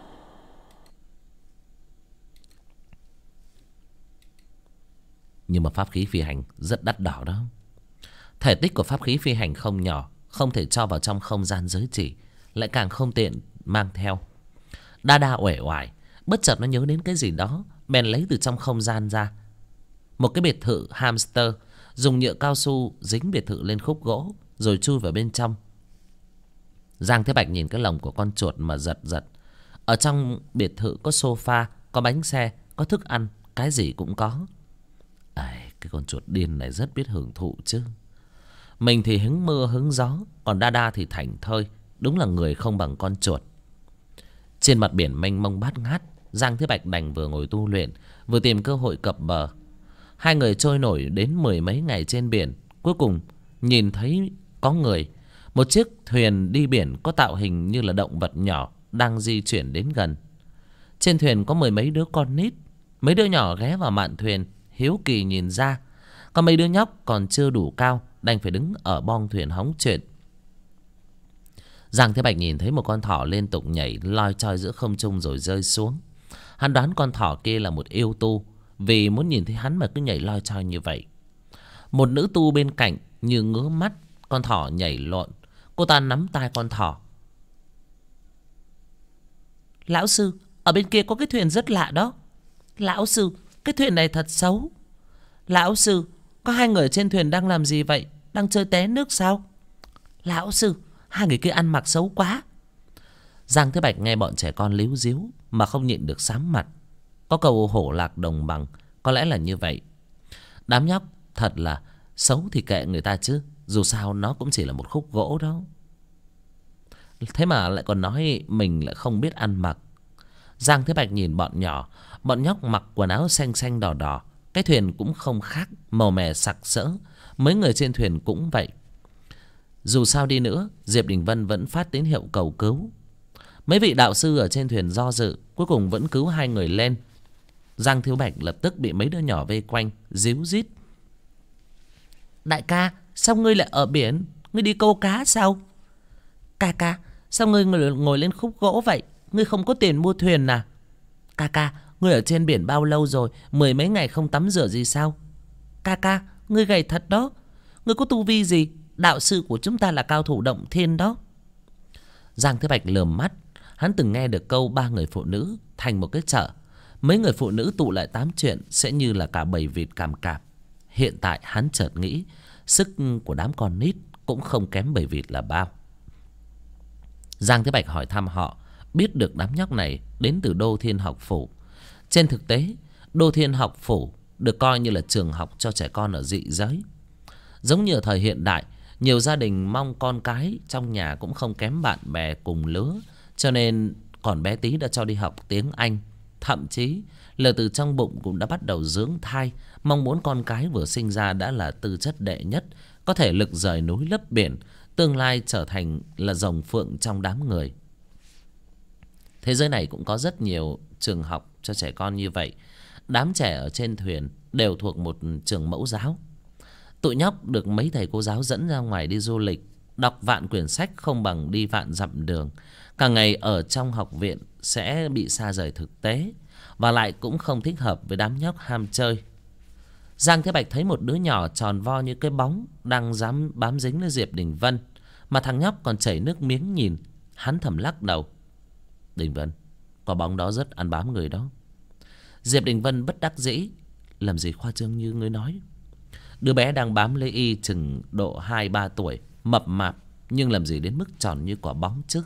Nhưng mà pháp khí phi hành rất đắt đỏ đó. Thể tích của pháp khí phi hành không nhỏ, không thể cho vào trong không gian giới chỉ, lại càng không tiện mang theo. Đa Đa uể oải, bất chợt nó nhớ đến cái gì đó, bèn lấy từ trong không gian ra một cái biệt thự hamster, dùng nhựa cao su dính biệt thự lên khúc gỗ rồi chui vào bên trong. Giang Thế Bạch nhìn cái lồng của con chuột mà giật giật. Ở trong biệt thự có sofa, có bánh xe, có thức ăn, cái gì cũng có. Cái con chuột điên này rất biết hưởng thụ chứ. Mình thì hứng mưa hứng gió, còn Đa Đa thì thảnh thơi. Đúng là người không bằng con chuột. Trên mặt biển mênh mông bát ngát, Giang Thế Bạch đành vừa ngồi tu luyện, vừa tìm cơ hội cập bờ. Hai người trôi nổi đến 10 mấy ngày trên biển. Cuối cùng nhìn thấy có người. Một chiếc thuyền đi biển có tạo hình như là động vật nhỏ đang di chuyển đến gần. Trên thuyền có 10 mấy đứa con nít. Mấy đứa nhỏ ghé vào mạn thuyền, hiếu kỳ nhìn ra. Còn mấy đứa nhóc còn chưa đủ cao, đành phải đứng ở boong thuyền hóng chuyện. Giang Thế Bạch nhìn thấy một con thỏ liên tục nhảy loi choi giữa không trung rồi rơi xuống. Hắn đoán con thỏ kia là một yêu tu, vì muốn nhìn thấy hắn mà cứ nhảy loi choi như vậy. Một nữ tu bên cạnh như ngứa mắt con thỏ nhảy lộn. Cô ta nắm tai con thỏ. Lão sư, ở bên kia có cái thuyền rất lạ đó. Lão sư, cái thuyền này thật xấu. Lão sư, có hai người trên thuyền đang làm gì vậy? Đang chơi té nước sao? Lão sư, hai người kia ăn mặc xấu quá. Giang Thế Bạch nghe bọn trẻ con líu díu mà không nhịn được xám mặt. Có câu hổ lạc đồng bằng, có lẽ là như vậy. Đám nhóc thật là xấu thì kệ người ta chứ, dù sao nó cũng chỉ là một khúc gỗ đó. Thế mà lại còn nói mình lại không biết ăn mặc. Giang Thế Bạch nhìn bọn nhỏ. Bọn nhóc mặc quần áo xanh xanh đỏ đỏ. Cái thuyền cũng không khác, màu mè sặc sỡ. Mấy người trên thuyền cũng vậy. Dù sao đi nữa, Diệp Đình Vân vẫn phát tín hiệu cầu cứu. Mấy vị đạo sư ở trên thuyền do dự, cuối cùng vẫn cứu hai người lên. Giang Thiếu Bạch lập tức bị mấy đứa nhỏ vây quanh, díu dít. Đại ca, sao ngươi lại ở biển? Ngươi đi câu cá sao? Ca, sao ngươi ngồi lên khúc gỗ vậy? Ngươi không có tiền mua thuyền à? Ca, ngươi ở trên biển bao lâu rồi? 10 mấy ngày không tắm rửa gì sao? Ca, ngươi gầy thật đó. Ngươi có tu vi gì? Đạo sư của chúng ta là cao thủ động thiên đó. Giang Thế Bạch lườm mắt. Hắn từng nghe được câu 3 người phụ nữ thành một cái chợ. Mấy người phụ nữ tụ lại tám chuyện sẽ như là cả bầy vịt càm cạp. Hiện tại hắn chợt nghĩ sức của đám con nít cũng không kém bầy vịt là bao. Giang Thế Bạch hỏi thăm họ, biết được đám nhóc này đến từ Đô Thiên Học Phủ. Trên thực tế, Đô Thiên Học Phủ được coi như là trường học cho trẻ con ở dị giới. Giống như ở thời hiện đại, nhiều gia đình mong con cái trong nhà cũng không kém bạn bè cùng lứa, cho nên còn bé tí đã cho đi học tiếng Anh. Thậm chí là từ trong bụng cũng đã bắt đầu dưỡng thai, mong muốn con cái vừa sinh ra đã là tư chất đệ nhất, có thể lực rời núi lấp biển, tương lai trở thành là rồng phượng trong đám người. Thế giới này cũng có rất nhiều trường học cho trẻ con như vậy. Đám trẻ ở trên thuyền đều thuộc một trường mẫu giáo. Tụi nhóc được mấy thầy cô giáo dẫn ra ngoài đi du lịch, đọc vạn quyển sách không bằng đi vạn dặm đường. Cả ngày ở trong học viện sẽ bị xa rời thực tế, và lại cũng không thích hợp với đám nhóc ham chơi. Giang Thế Bạch thấy một đứa nhỏ tròn vo như cái bóng đang dám bám dính lên Diệp Đình Vân, mà thằng nhóc còn chảy nước miếng nhìn. Hắn thầm lắc đầu. Đình Vân, có bóng đó rất ăn bám người đó. Diệp Đình Vân bất đắc dĩ làm gì khoa trương như ngươi nói. Đứa bé đang bám lấy y chừng độ 2-3 tuổi, mập mạp, nhưng làm gì đến mức tròn như quả bóng chứ.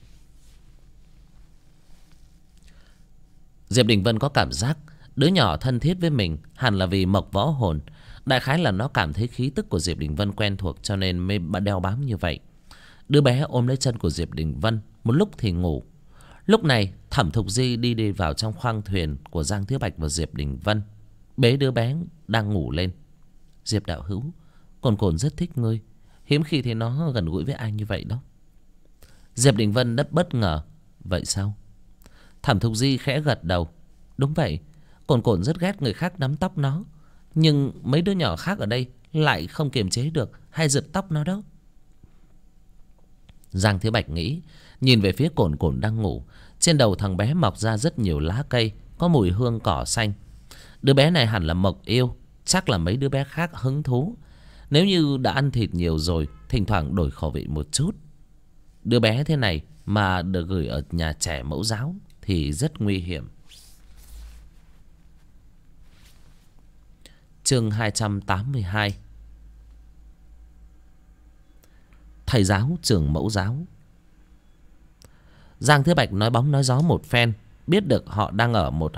Diệp Đình Vân có cảm giác đứa nhỏ thân thiết với mình hẳn là vì mộc võ hồn. Đại khái là nó cảm thấy khí tức của Diệp Đình Vân quen thuộc cho nên mới đeo bám như vậy. Đứa bé ôm lấy chân của Diệp Đình Vân, một lúc thì ngủ. Lúc này Thẩm Thục Di đi vào trong khoang thuyền của Giang Thiếu Bạch và Diệp Đình Vân, bế đứa bé đang ngủ lên. Diệp đạo hữu, Cồn Cồn rất thích ngươi, hiếm khi thấy nó gần gũi với ai như vậy đó. Diệp Đình Vân rất bất ngờ. Vậy sao? Thẩm Thục Di khẽ gật đầu. Đúng vậy, Cồn Cồn rất ghét người khác nắm tóc nó, nhưng mấy đứa nhỏ khác ở đây lại không kiềm chế được hay giật tóc nó đó. Giang Thiếu Bạch nghĩ, nhìn về phía Cồn Cồn đang ngủ. Trên đầu thằng bé mọc ra rất nhiều lá cây, có mùi hương cỏ xanh. Đứa bé này hẳn là mộc yêu, chắc là mấy đứa bé khác hứng thú. Nếu như đã ăn thịt nhiều rồi, thỉnh thoảng đổi khẩu vị một chút. Đứa bé thế này mà được gửi ở nhà trẻ mẫu giáo thì rất nguy hiểm. Chương 282. Thầy giáo trường mẫu giáo. Giang Thế Bạch nói bóng nói gió một phen, biết được họ đang ở một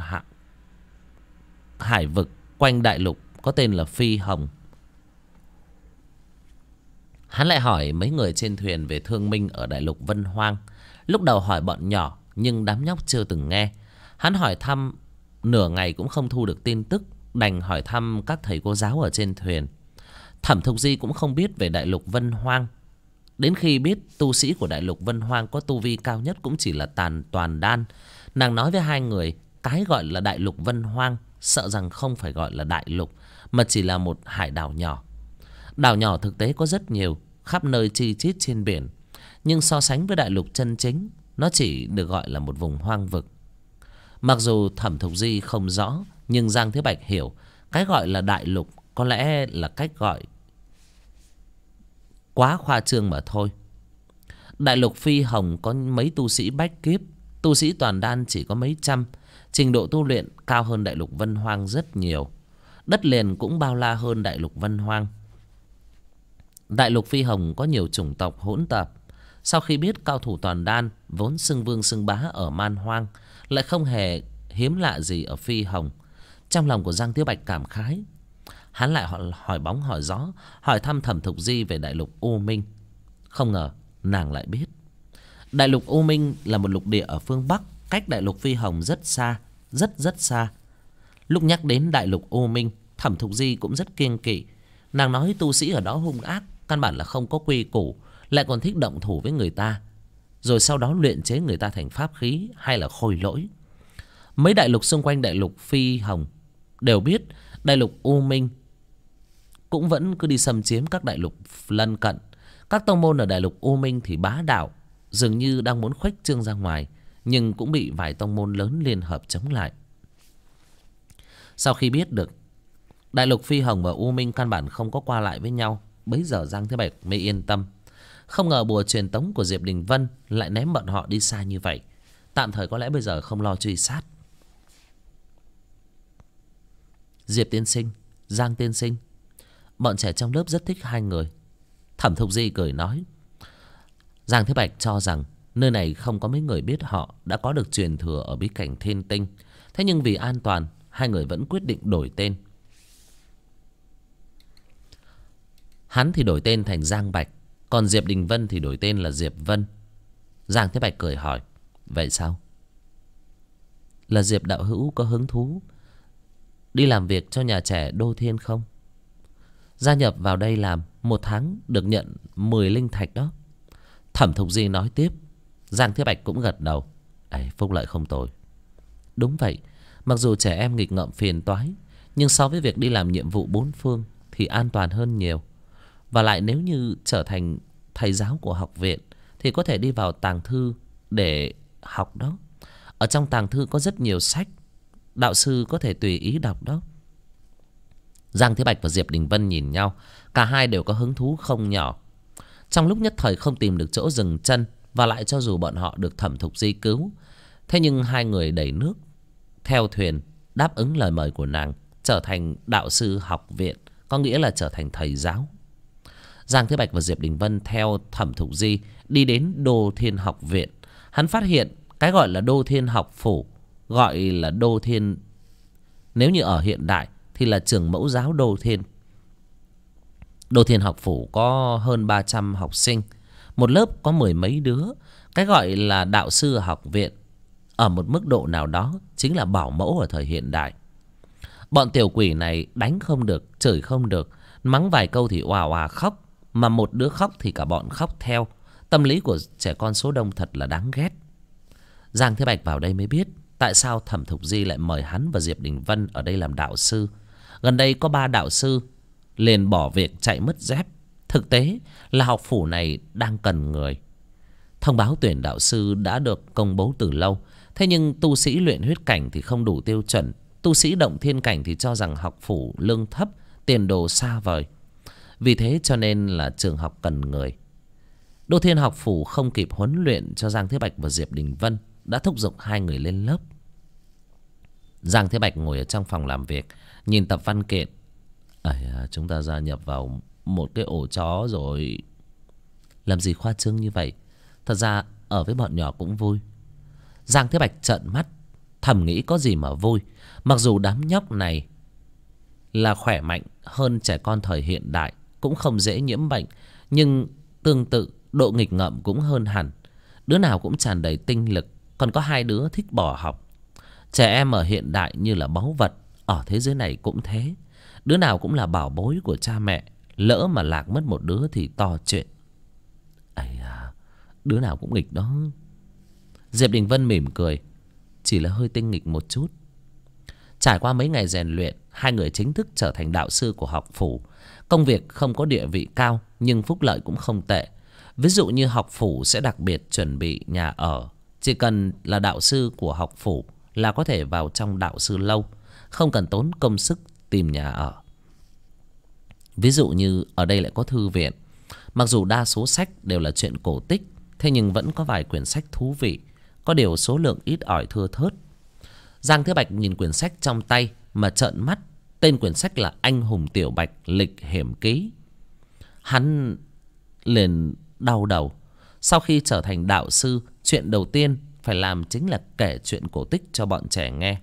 hải vực quanh đại lục có tên là Phi Hồng. Hắn lại hỏi mấy người trên thuyền về thương minh ở đại lục Vân Hoang. Lúc đầu hỏi bọn nhỏ, nhưng đám nhóc chưa từng nghe. Hắn hỏi thăm nửa ngày cũng không thu được tin tức, đành hỏi thăm các thầy cô giáo ở trên thuyền. Thẩm Thục Di cũng không biết về đại lục Vân Hoang. Đến khi biết tu sĩ của đại lục Vân Hoang có tu vi cao nhất cũng chỉ là toàn đan, nàng nói với hai người cái gọi là đại lục Vân Hoang sợ rằng không phải gọi là đại lục, mà chỉ là một hải đảo nhỏ. Đảo nhỏ thực tế có rất nhiều, khắp nơi chi chít trên biển, nhưng so sánh với đại lục chân chính, nó chỉ được gọi là một vùng hoang vực. Mặc dù Thẩm Thục Di không rõ, nhưng Giang Thế Bạch hiểu cái gọi là đại lục có lẽ là cách gọi quá khoa trương mà thôi. Đại lục Phi Hồng có mấy tu sĩ bách kiếp, tu sĩ toàn đan chỉ có mấy trăm, trình độ tu luyện cao hơn đại lục Vân Hoang rất nhiều. Đất liền cũng bao la hơn đại lục Vân Hoang. Đại lục Phi Hồng có nhiều chủng tộc hỗn tạp. Sau khi biết cao thủ toàn đan vốn xưng vương xưng bá ở Man Hoang lại không hề hiếm lạ gì ở Phi Hồng, trong lòng của Giang Tiêu Bạch cảm khái. Hắn lại hỏi bóng hỏi gió, hỏi thăm Thẩm Thục Di về đại lục U Minh. Không ngờ nàng lại biết. Đại lục U Minh là một lục địa ở phương Bắc, cách đại lục Phi Hồng rất xa, rất xa. Lúc nhắc đến đại lục U Minh, Thẩm Thục Di cũng rất kiêng kỵ. Nàng nói tu sĩ ở đó hung ác, căn bản là không có quy củ, lại còn thích động thủ với người ta, rồi sau đó luyện chế người ta thành pháp khí hay là khôi lỗi. Mấy đại lục xung quanh đại lục Phi Hồng đều biết đại lục U Minh cũng vẫn cứ đi xâm chiếm các đại lục lân cận. Các tông môn ở đại lục U Minh thì bá đạo, dường như đang muốn khuếch trương ra ngoài, nhưng cũng bị vài tông môn lớn liên hợp chống lại. Sau khi biết được đại lục Phi Hồng và U Minh căn bản không có qua lại với nhau, bấy giờ Giang Thế Bạch mới yên tâm. Không ngờ bùa truyền tống của Diệp Đình Vân lại ném bọn họ đi xa như vậy. Tạm thời có lẽ bây giờ không lo truy sát. Diệp tiên sinh, Giang tiên sinh, bọn trẻ trong lớp rất thích hai người. Thẩm Thục Di cười nói. Giang Thế Bạch cho rằng nơi này không có mấy người biết họ đã có được truyền thừa ở bí cảnh Thiên Tinh. Thế nhưng vì an toàn, hai người vẫn quyết định đổi tên. Hắn thì đổi tên thành Giang Bạch, còn Diệp Đình Vân thì đổi tên là Diệp Vân. Giang Thế Bạch cười hỏi. Vậy sao? Là Diệp đạo hữu có hứng thú đi làm việc cho nhà trẻ Đô Thiên không? Gia nhập vào đây làm 1 tháng được nhận 10 linh thạch đó. Thẩm Thục Di nói tiếp. Giang Thế Bạch cũng gật đầu. Phúc lợi không tồi. Đúng vậy, mặc dù trẻ em nghịch ngợm phiền toái, nhưng so với việc đi làm nhiệm vụ 4 phương thì an toàn hơn nhiều. Và lại nếu như trở thành thầy giáo của học viện thì có thể đi vào tàng thư để học đó. Ở trong tàng thư có rất nhiều sách, đạo sư có thể tùy ý đọc đó. Giang Thế Bạch và Diệp Đình Vân nhìn nhau, cả hai đều có hứng thú không nhỏ. Trong lúc nhất thời không tìm được chỗ dừng chân, và lại cho dù bọn họ được Thẩm Thục Di cứu, thế nhưng hai người đẩy nước theo thuyền, đáp ứng lời mời của nàng, trở thành đạo sư học viện, có nghĩa là trở thành thầy giáo. Giang Thế Bạch và Diệp Đình Vân theo Thẩm Thục Di đi đến Đô Thiên học viện. Hắn phát hiện cái gọi là Đô Thiên học phủ, gọi là Đô Thiên, nếu như ở hiện đại thì là trường mẫu giáo Đô Thiên. Đô Thiên học phủ có hơn 300 học sinh, một lớp có mười mấy đứa. Cái gọi là đạo sư học viện ở một mức độ nào đó chính là bảo mẫu ở thời hiện đại. Bọn tiểu quỷ này đánh không được, chửi không được, mắng vài câu thì òa òa khóc. Mà một đứa khóc thì cả bọn khóc theo. Tâm lý của trẻ con số đông thật là đáng ghét. Giang Thế Bạch vào đây mới biết tại sao Thẩm Thục Di lại mời hắn và Diệp Đình Vân ở đây làm đạo sư. Gần đây có 3 đạo sư liền bỏ việc chạy mất dép. Thực tế là học phủ này đang cần người. Thông báo tuyển đạo sư đã được công bố từ lâu. Thế nhưng tu sĩ luyện huyết cảnh thì không đủ tiêu chuẩn. Tu sĩ động thiên cảnh thì cho rằng học phủ lương thấp, tiền đồ xa vời. Vì thế cho nên là trường học cần người. Đô Thiên học phủ không kịp huấn luyện cho Giang Thế Bạch và Diệp Đình Vân, đã thúc giục hai người lên lớp. Giang Thế Bạch ngồi ở trong phòng làm việc, nhìn tập văn kiện. Chúng ta gia nhập vào một cái ổ chó rồi. Làm gì khoa trương như vậy? Thật ra ở với bọn nhỏ cũng vui. Giang Thế Bạch trợn mắt, thầm nghĩ có gì mà vui. Mặc dù đám nhóc này là khỏe mạnh hơn trẻ con thời hiện đại, cũng không dễ nhiễm bệnh, nhưng tương tự độ nghịch ngợm cũng hơn hẳn. Đứa nào cũng tràn đầy tinh lực, còn có 2 đứa thích bỏ học. Trẻ em ở hiện đại như là báu vật, ở thế giới này cũng thế. Đứa nào cũng là bảo bối của cha mẹ, lỡ mà lạc mất một đứa thì to chuyện. Đứa nào cũng nghịch đó. Diệp Đình Vân mỉm cười, chỉ là hơi tinh nghịch một chút. Trải qua mấy ngày rèn luyện, hai người chính thức trở thành đạo sư của học phủ. Công việc không có địa vị cao, nhưng phúc lợi cũng không tệ. Ví dụ như học phủ sẽ đặc biệt chuẩn bị nhà ở. Chỉ cần là đạo sư của học phủ là có thể vào trong đạo sư lâu, không cần tốn công sức tìm nhà ở. Ví dụ như ở đây lại có thư viện. Mặc dù đa số sách đều là chuyện cổ tích, thế nhưng vẫn có vài quyển sách thú vị. Có điều số lượng ít ỏi thưa thớt. Giang Thế Bạch nhìn quyển sách trong tay mà trợn mắt. Tên quyển sách là Anh Hùng Tiểu Bạch Lịch Hiểm Ký. Hắn liền đau đầu. Sau khi trở thành đạo sư, chuyện đầu tiên phải làm chính là kể chuyện cổ tích cho bọn trẻ nghe.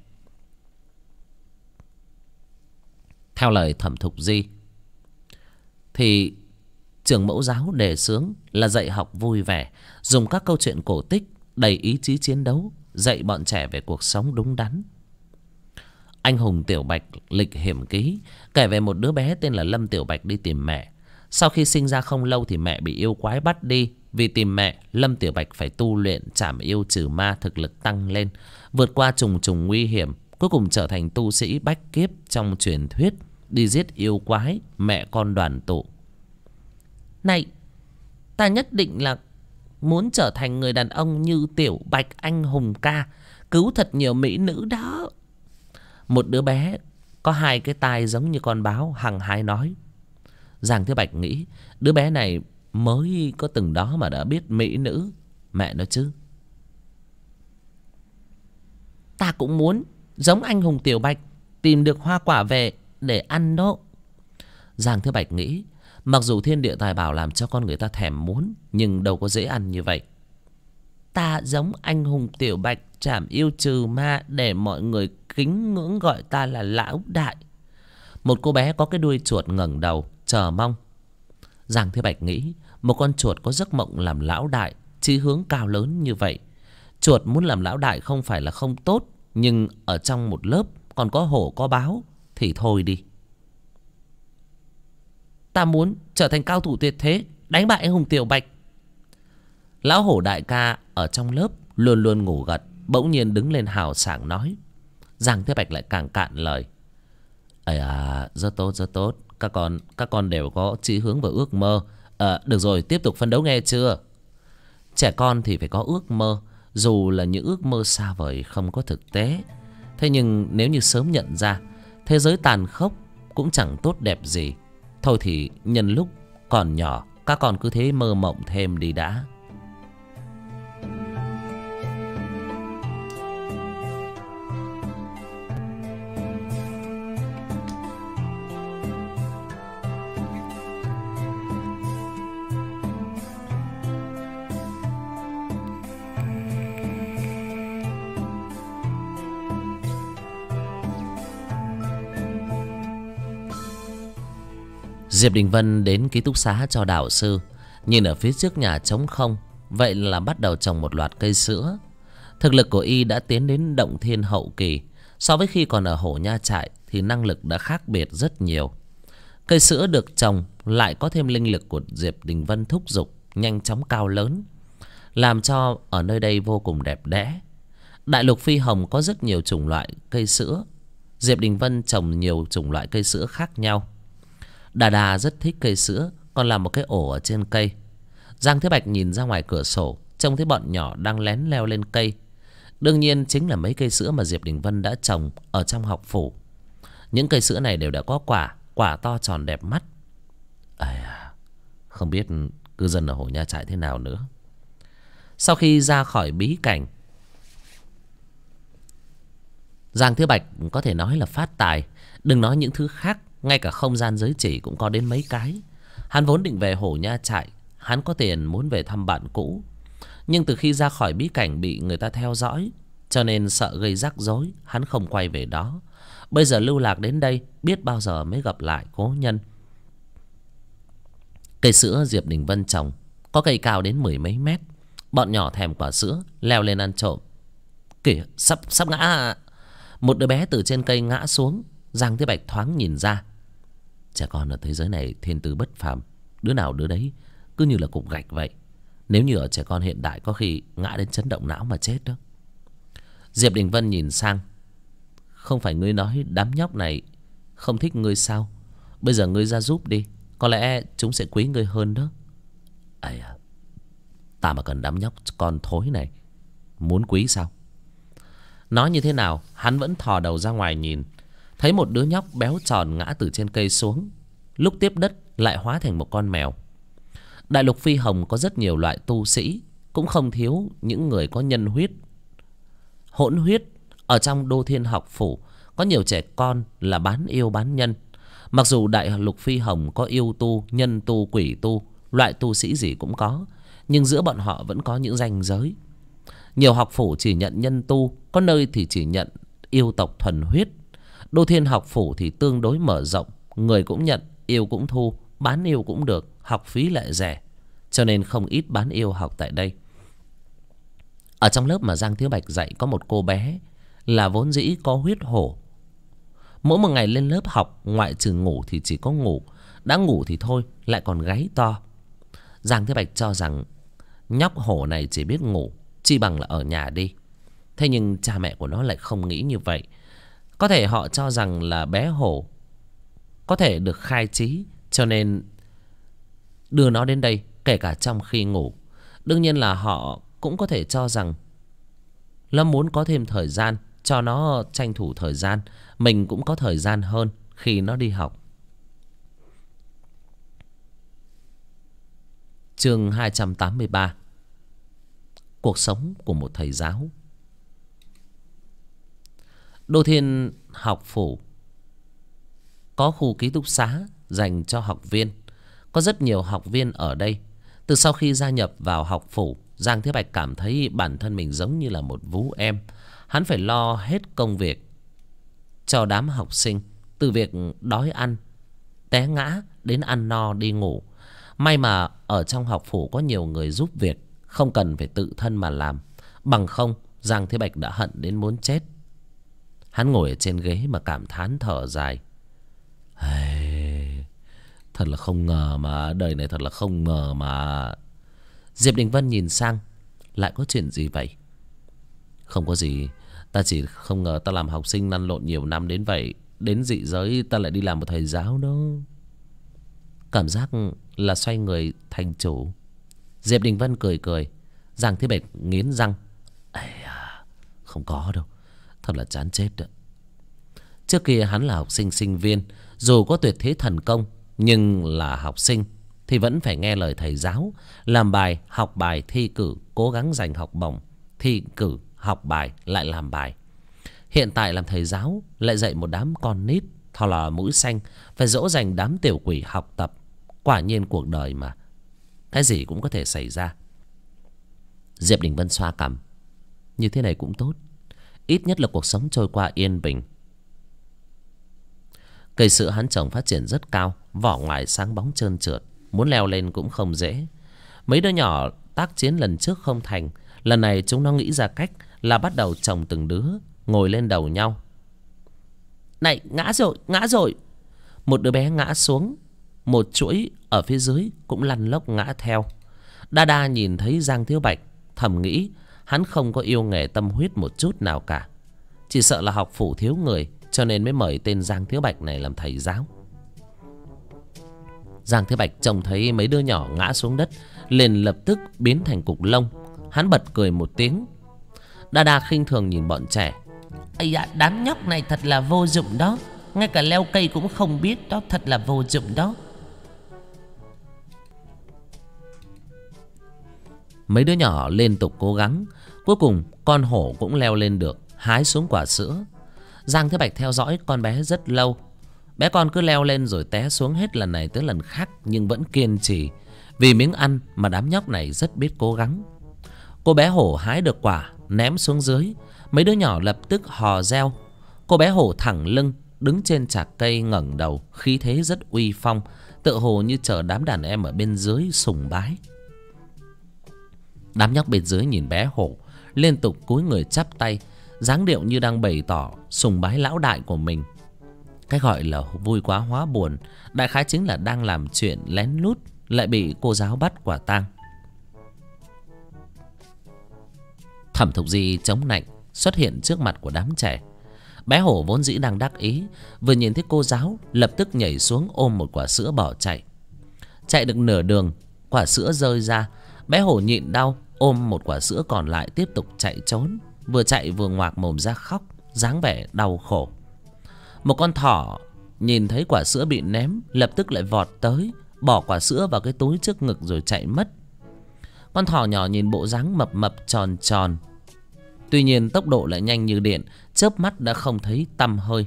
Theo lời Thẩm Thục Di thì trường mẫu giáo đề xướng là dạy học vui vẻ, dùng các câu chuyện cổ tích đầy ý chí chiến đấu, dạy bọn trẻ về cuộc sống đúng đắn. Anh Hùng Tiểu Bạch Lịch Hiểm Ký kể về một đứa bé tên là Lâm Tiểu Bạch đi tìm mẹ. Sau khi sinh ra không lâu thì mẹ bị yêu quái bắt đi. Vì tìm mẹ, Lâm Tiểu Bạch phải tu luyện trảm yêu trừ ma, thực lực tăng lên, vượt qua trùng trùng nguy hiểm, cuối cùng trở thành tu sĩ bách kiếp trong truyền thuyết, đi giết yêu quái, mẹ con đoàn tụ. Này, ta nhất định là muốn trở thành người đàn ông như Tiểu Bạch anh hùng ca, cứu thật nhiều mỹ nữ đó. Một đứa bé có 2 cái tai giống như con báo hăng hái nói. Giang Thế Bạch nghĩ đứa bé này mới có từng đó mà đã biết mỹ nữ, mẹ nó chứ. Ta cũng muốn giống anh hùng Tiểu Bạch, tìm được hoa quả về để ăn đó. Giang Thế Bạch nghĩ mặc dù thiên địa tài bảo làm cho con người ta thèm muốn, nhưng đâu có dễ ăn như vậy. Ta giống anh hùng Tiểu Bạch trảm yêu trừ ma, để mọi người kính ngưỡng gọi ta là lão đại. Một cô bé có cái đuôi chuột ngẩng đầu chờ mong. Giang Thế Bạch nghĩ một con chuột có giấc mộng làm lão đại, chí hướng cao lớn như vậy. Chuột muốn làm lão đại không phải là không tốt, nhưng ở trong một lớp còn có hổ có báo thì thôi đi. Ta muốn trở thành cao thủ tuyệt thế, đánh bại anh hùng Tiểu Bạch. Lão hổ đại ca ở trong lớp luôn luôn ngủ gật, bỗng nhiên đứng lên hào sảng nói. Giang Thế Bạch lại càng cạn lời. Rất tốt, rất tốt. Các con đều có chí hướng và ước mơ. Được rồi, tiếp tục phấn đấu nghe chưa? Trẻ con thì phải có ước mơ, dù là những ước mơ xa vời không có thực tế. Thế nhưng nếu như sớm nhận ra thế giới tàn khốc cũng chẳng tốt đẹp gì, thôi thì nhân lúc còn nhỏ, các con cứ thế mơ mộng thêm đi đã. Diệp Đình Vân đến ký túc xá cho đạo sư. Nhìn ở phía trước nhà trống không, vậy là bắt đầu trồng một loạt cây sữa. Thực lực của y đã tiến đến động thiên hậu kỳ. So với khi còn ở Hổ Nha Trại thì năng lực đã khác biệt rất nhiều. Cây sữa được trồng lại có thêm linh lực của Diệp Đình Vân thúc giục, nhanh chóng cao lớn, làm cho ở nơi đây vô cùng đẹp đẽ. Đại lục phi hồng có rất nhiều chủng loại cây sữa. Diệp Đình Vân trồng nhiều chủng loại cây sữa khác nhau. Đà Đà rất thích cây sữa, còn làm một cái ổ ở trên cây. Giang Thế Bạch nhìn ra ngoài cửa sổ, trông thấy bọn nhỏ đang lén leo lên cây. Đương nhiên chính là mấy cây sữa mà Diệp Đình Vân đã trồng ở trong học phủ. Những cây sữa này đều đã có quả to tròn đẹp mắt. Không biết cư dân ở Hổ Nha Trại thế nào nữa. Sau khi ra khỏi bí cảnh, Giang Thế Bạch có thể nói là phát tài. Đừng nói những thứ khác, ngay cả không gian giới chỉ cũng có đến mấy cái. Hắn vốn định về Hổ Nha Trại, hắn có tiền muốn về thăm bạn cũ. Nhưng từ khi ra khỏi bí cảnh bị người ta theo dõi, cho nên sợ gây rắc rối, hắn không quay về đó. Bây giờ lưu lạc đến đây, biết bao giờ mới gặp lại cố nhân. Cây sữa Diệp Đình Vân trồng có cây cao đến 10 mấy mét. Bọn nhỏ thèm quả sữa leo lên ăn trộm. Kìa, sắp ngã à. Một đứa bé từ trên cây ngã xuống. Giang Thế Bạch thoáng nhìn ra. Trẻ con ở thế giới này thiên tư bất phàm, đứa nào đứa đấy cứ như là cục gạch vậy. Nếu như ở trẻ con hiện đại có khi ngã đến chấn động não mà chết đó. Diệp Đình Vân nhìn sang. Không phải ngươi nói đám nhóc này không thích ngươi sao? Bây giờ ngươi ra giúp đi, có lẽ chúng sẽ quý ngươi hơn đó. Ta mà cần đám nhóc con thối này muốn quý sao? Nói như thế nào, hắn vẫn thò đầu ra ngoài nhìn. Thấy một đứa nhóc béo tròn ngã từ trên cây xuống, lúc tiếp đất lại hóa thành một con mèo. Đại lục phi hồng có rất nhiều loại tu sĩ, cũng không thiếu những người có nhân huyết, hỗn huyết. Ở trong Đô Thiên học phủ có nhiều trẻ con là bán yêu bán nhân. Mặc dù đại lục phi hồng có yêu tu, nhân tu, quỷ tu, loại tu sĩ gì cũng có, nhưng giữa bọn họ vẫn có những ranh giới. Nhiều học phủ chỉ nhận nhân tu, có nơi thì chỉ nhận yêu tộc thuần huyết. Đô Thiên học phủ thì tương đối mở rộng, người cũng nhận, yêu cũng thu, bán yêu cũng được, học phí lại rẻ, cho nên không ít bán yêu học tại đây. Ở trong lớp mà Giang Thiếu Bạch dạy có một cô bé là vốn dĩ có huyết hổ. Mỗi một ngày lên lớp học, ngoại trừ ngủ thì chỉ có ngủ, đã ngủ thì thôi lại còn gáy to. Giang Thiếu Bạch cho rằng nhóc hổ này chỉ biết ngủ, chi bằng là ở nhà đi. Thế nhưng cha mẹ của nó lại không nghĩ như vậy. Có thể họ cho rằng là bé hổ có thể được khai trí, cho nên đưa nó đến đây kể cả trong khi ngủ. Đương nhiên là họ cũng có thể cho rằng Lâm muốn có thêm thời gian, cho nó tranh thủ thời gian, mình cũng có thời gian hơn khi nó đi học. Chương 283. Cuộc sống của một thầy giáo. Đô Thiên học phủ có khu ký túc xá dành cho học viên. Có rất nhiều học viên ở đây. Từ sau khi gia nhập vào học phủ, Giang Thế Bạch cảm thấy bản thân mình giống như là một vú em. Hắn phải lo hết công việc cho đám học sinh, từ việc đói ăn, té ngã đến ăn no đi ngủ. May mà ở trong học phủ có nhiều người giúp việc, không cần phải tự thân mà làm. Bằng không, Giang Thế Bạch đã hận đến muốn chết. Hắn ngồi ở trên ghế mà cảm thán thở dài. Thật là không ngờ mà, đời này thật là không ngờ mà. Diệp Đình Vân nhìn sang. Lại có chuyện gì vậy? Không có gì, ta chỉ không ngờ ta làm học sinh lăn lộn nhiều năm đến vậy, đến dị giới ta lại đi làm một thầy giáo đó. Cảm giác là xoay người thành chủ. Diệp Đình Vân cười cười. Giang Thế Bạch nghiến răng. Không có đâu, thật là chán chết đó. Trước kia hắn là học sinh sinh viên, dù có tuyệt thế thần công, nhưng là học sinh thì vẫn phải nghe lời thầy giáo, làm bài, học bài, thi cử, cố gắng giành học bổng, thi cử, học bài, lại làm bài. Hiện tại làm thầy giáo lại dạy một đám con nít thò lò mũi xanh, phải dỗ dành đám tiểu quỷ học tập. Quả nhiên cuộc đời mà, cái gì cũng có thể xảy ra. Diệp Đình Vân xoa cằm. Như thế này cũng tốt, ít nhất là cuộc sống trôi qua yên bình. Cây sữa hắn trồng phát triển rất cao, vỏ ngoài sáng bóng trơn trượt, muốn leo lên cũng không dễ. Mấy đứa nhỏ tác chiến lần trước không thành, lần này chúng nó nghĩ ra cách là bắt đầu chồng từng đứa ngồi lên đầu nhau. Này, ngã rồi, ngã rồi. Một đứa bé ngã xuống, một chuỗi ở phía dưới cũng lăn lóc ngã theo. Đa Đa nhìn thấy Giang Thiếu Bạch, thầm nghĩ hắn không có yêu nghề tâm huyết một chút nào cả. Chỉ sợ là học phủ thiếu người, cho nên mới mời tên Giang Thiếu Bạch này làm thầy giáo. Giang Thiếu Bạch trông thấy mấy đứa nhỏ ngã xuống đất, liền lập tức biến thành cục lông. Hắn bật cười một tiếng. Đa Đa khinh thường nhìn bọn trẻ. Ây da, đám nhóc này thật là vô dụng đó. Ngay cả leo cây cũng không biết đó, thật là vô dụng đó. Mấy đứa nhỏ liên tục cố gắng, cuối cùng con hổ cũng leo lên được, hái xuống quả sữa. Giang Thế Bạch theo dõi con bé rất lâu. Bé con cứ leo lên rồi té xuống hết lần này tới lần khác, nhưng vẫn kiên trì. Vì miếng ăn mà đám nhóc này rất biết cố gắng. Cô bé hổ hái được quả, ném xuống dưới. Mấy đứa nhỏ lập tức hò reo. Cô bé hổ thẳng lưng, đứng trên chạc cây ngẩng đầu, khí thế rất uy phong, tựa hồ như chờ đám đàn em ở bên dưới sùng bái. Đám nhóc bên dưới nhìn bé hổ, liên tục cúi người chắp tay, dáng điệu như đang bày tỏ sùng bái lão đại của mình. Cái gọi là vui quá hóa buồn, đại khái chính là đang làm chuyện lén lút, lại bị cô giáo bắt quả tang. Thẩm Thục Di chống nạnh xuất hiện trước mặt của đám trẻ. Bé hổ vốn dĩ đang đắc ý, vừa nhìn thấy cô giáo lập tức nhảy xuống ôm một quả sữa bỏ chạy. Chạy được nửa đường, quả sữa rơi ra. Bé hổ nhịn đau ôm một quả sữa còn lại tiếp tục chạy trốn, vừa chạy vừa ngoạc mồm ra khóc, dáng vẻ đau khổ. Một con thỏ nhìn thấy quả sữa bị ném, lập tức lại vọt tới, bỏ quả sữa vào cái túi trước ngực rồi chạy mất. Con thỏ nhỏ nhìn bộ dáng mập mập tròn tròn, tuy nhiên tốc độ lại nhanh như điện, chớp mắt đã không thấy tăm hơi.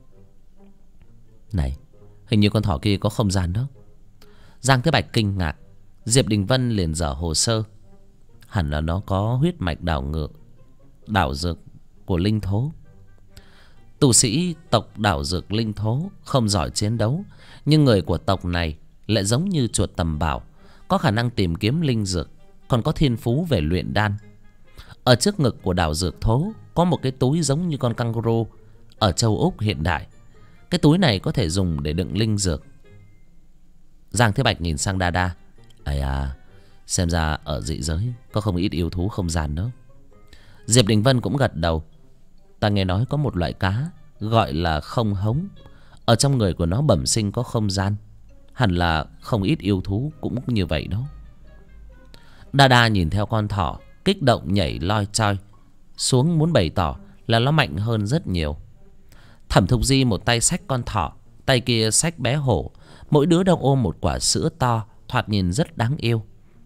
Này, hình như con thỏ kia có không gian đó. Giang Thế Bạch kinh ngạc. Diệp Đình Vân liền dở hồ sơ. Hẳn là nó có huyết mạch đảo dược của linh thố. Tu sĩ tộc đảo dược linh thố không giỏi chiến đấu, nhưng người của tộc này lại giống như chuột tầm bảo, có khả năng tìm kiếm linh dược, còn có thiên phú về luyện đan. Ở trước ngực của đảo dược thố có một cái túi giống như con kangaroo ở châu Úc hiện đại. Cái túi này có thể dùng để đựng linh dược. Giang Thế Bạch nhìn sang Đa Đa. Ây à, xem ra ở dị giới có không ít yêu thú không gian đó. Diệp Đình Vân cũng gật đầu. Ta nghe nói có một loại cá gọi là không hống, ở trong người của nó bẩm sinh có không gian. Hẳn là không ít yêu thú cũng như vậy đó. Đa Đa nhìn theo con thỏ, kích động nhảy loi choi xuống, muốn bày tỏ là nó mạnh hơn rất nhiều. Thẩm Thục Di một tay xách con thỏ, tay kia xách bé hổ, mỗi đứa đang ôm một quả sữa to, thoạt nhìn rất đáng yêu.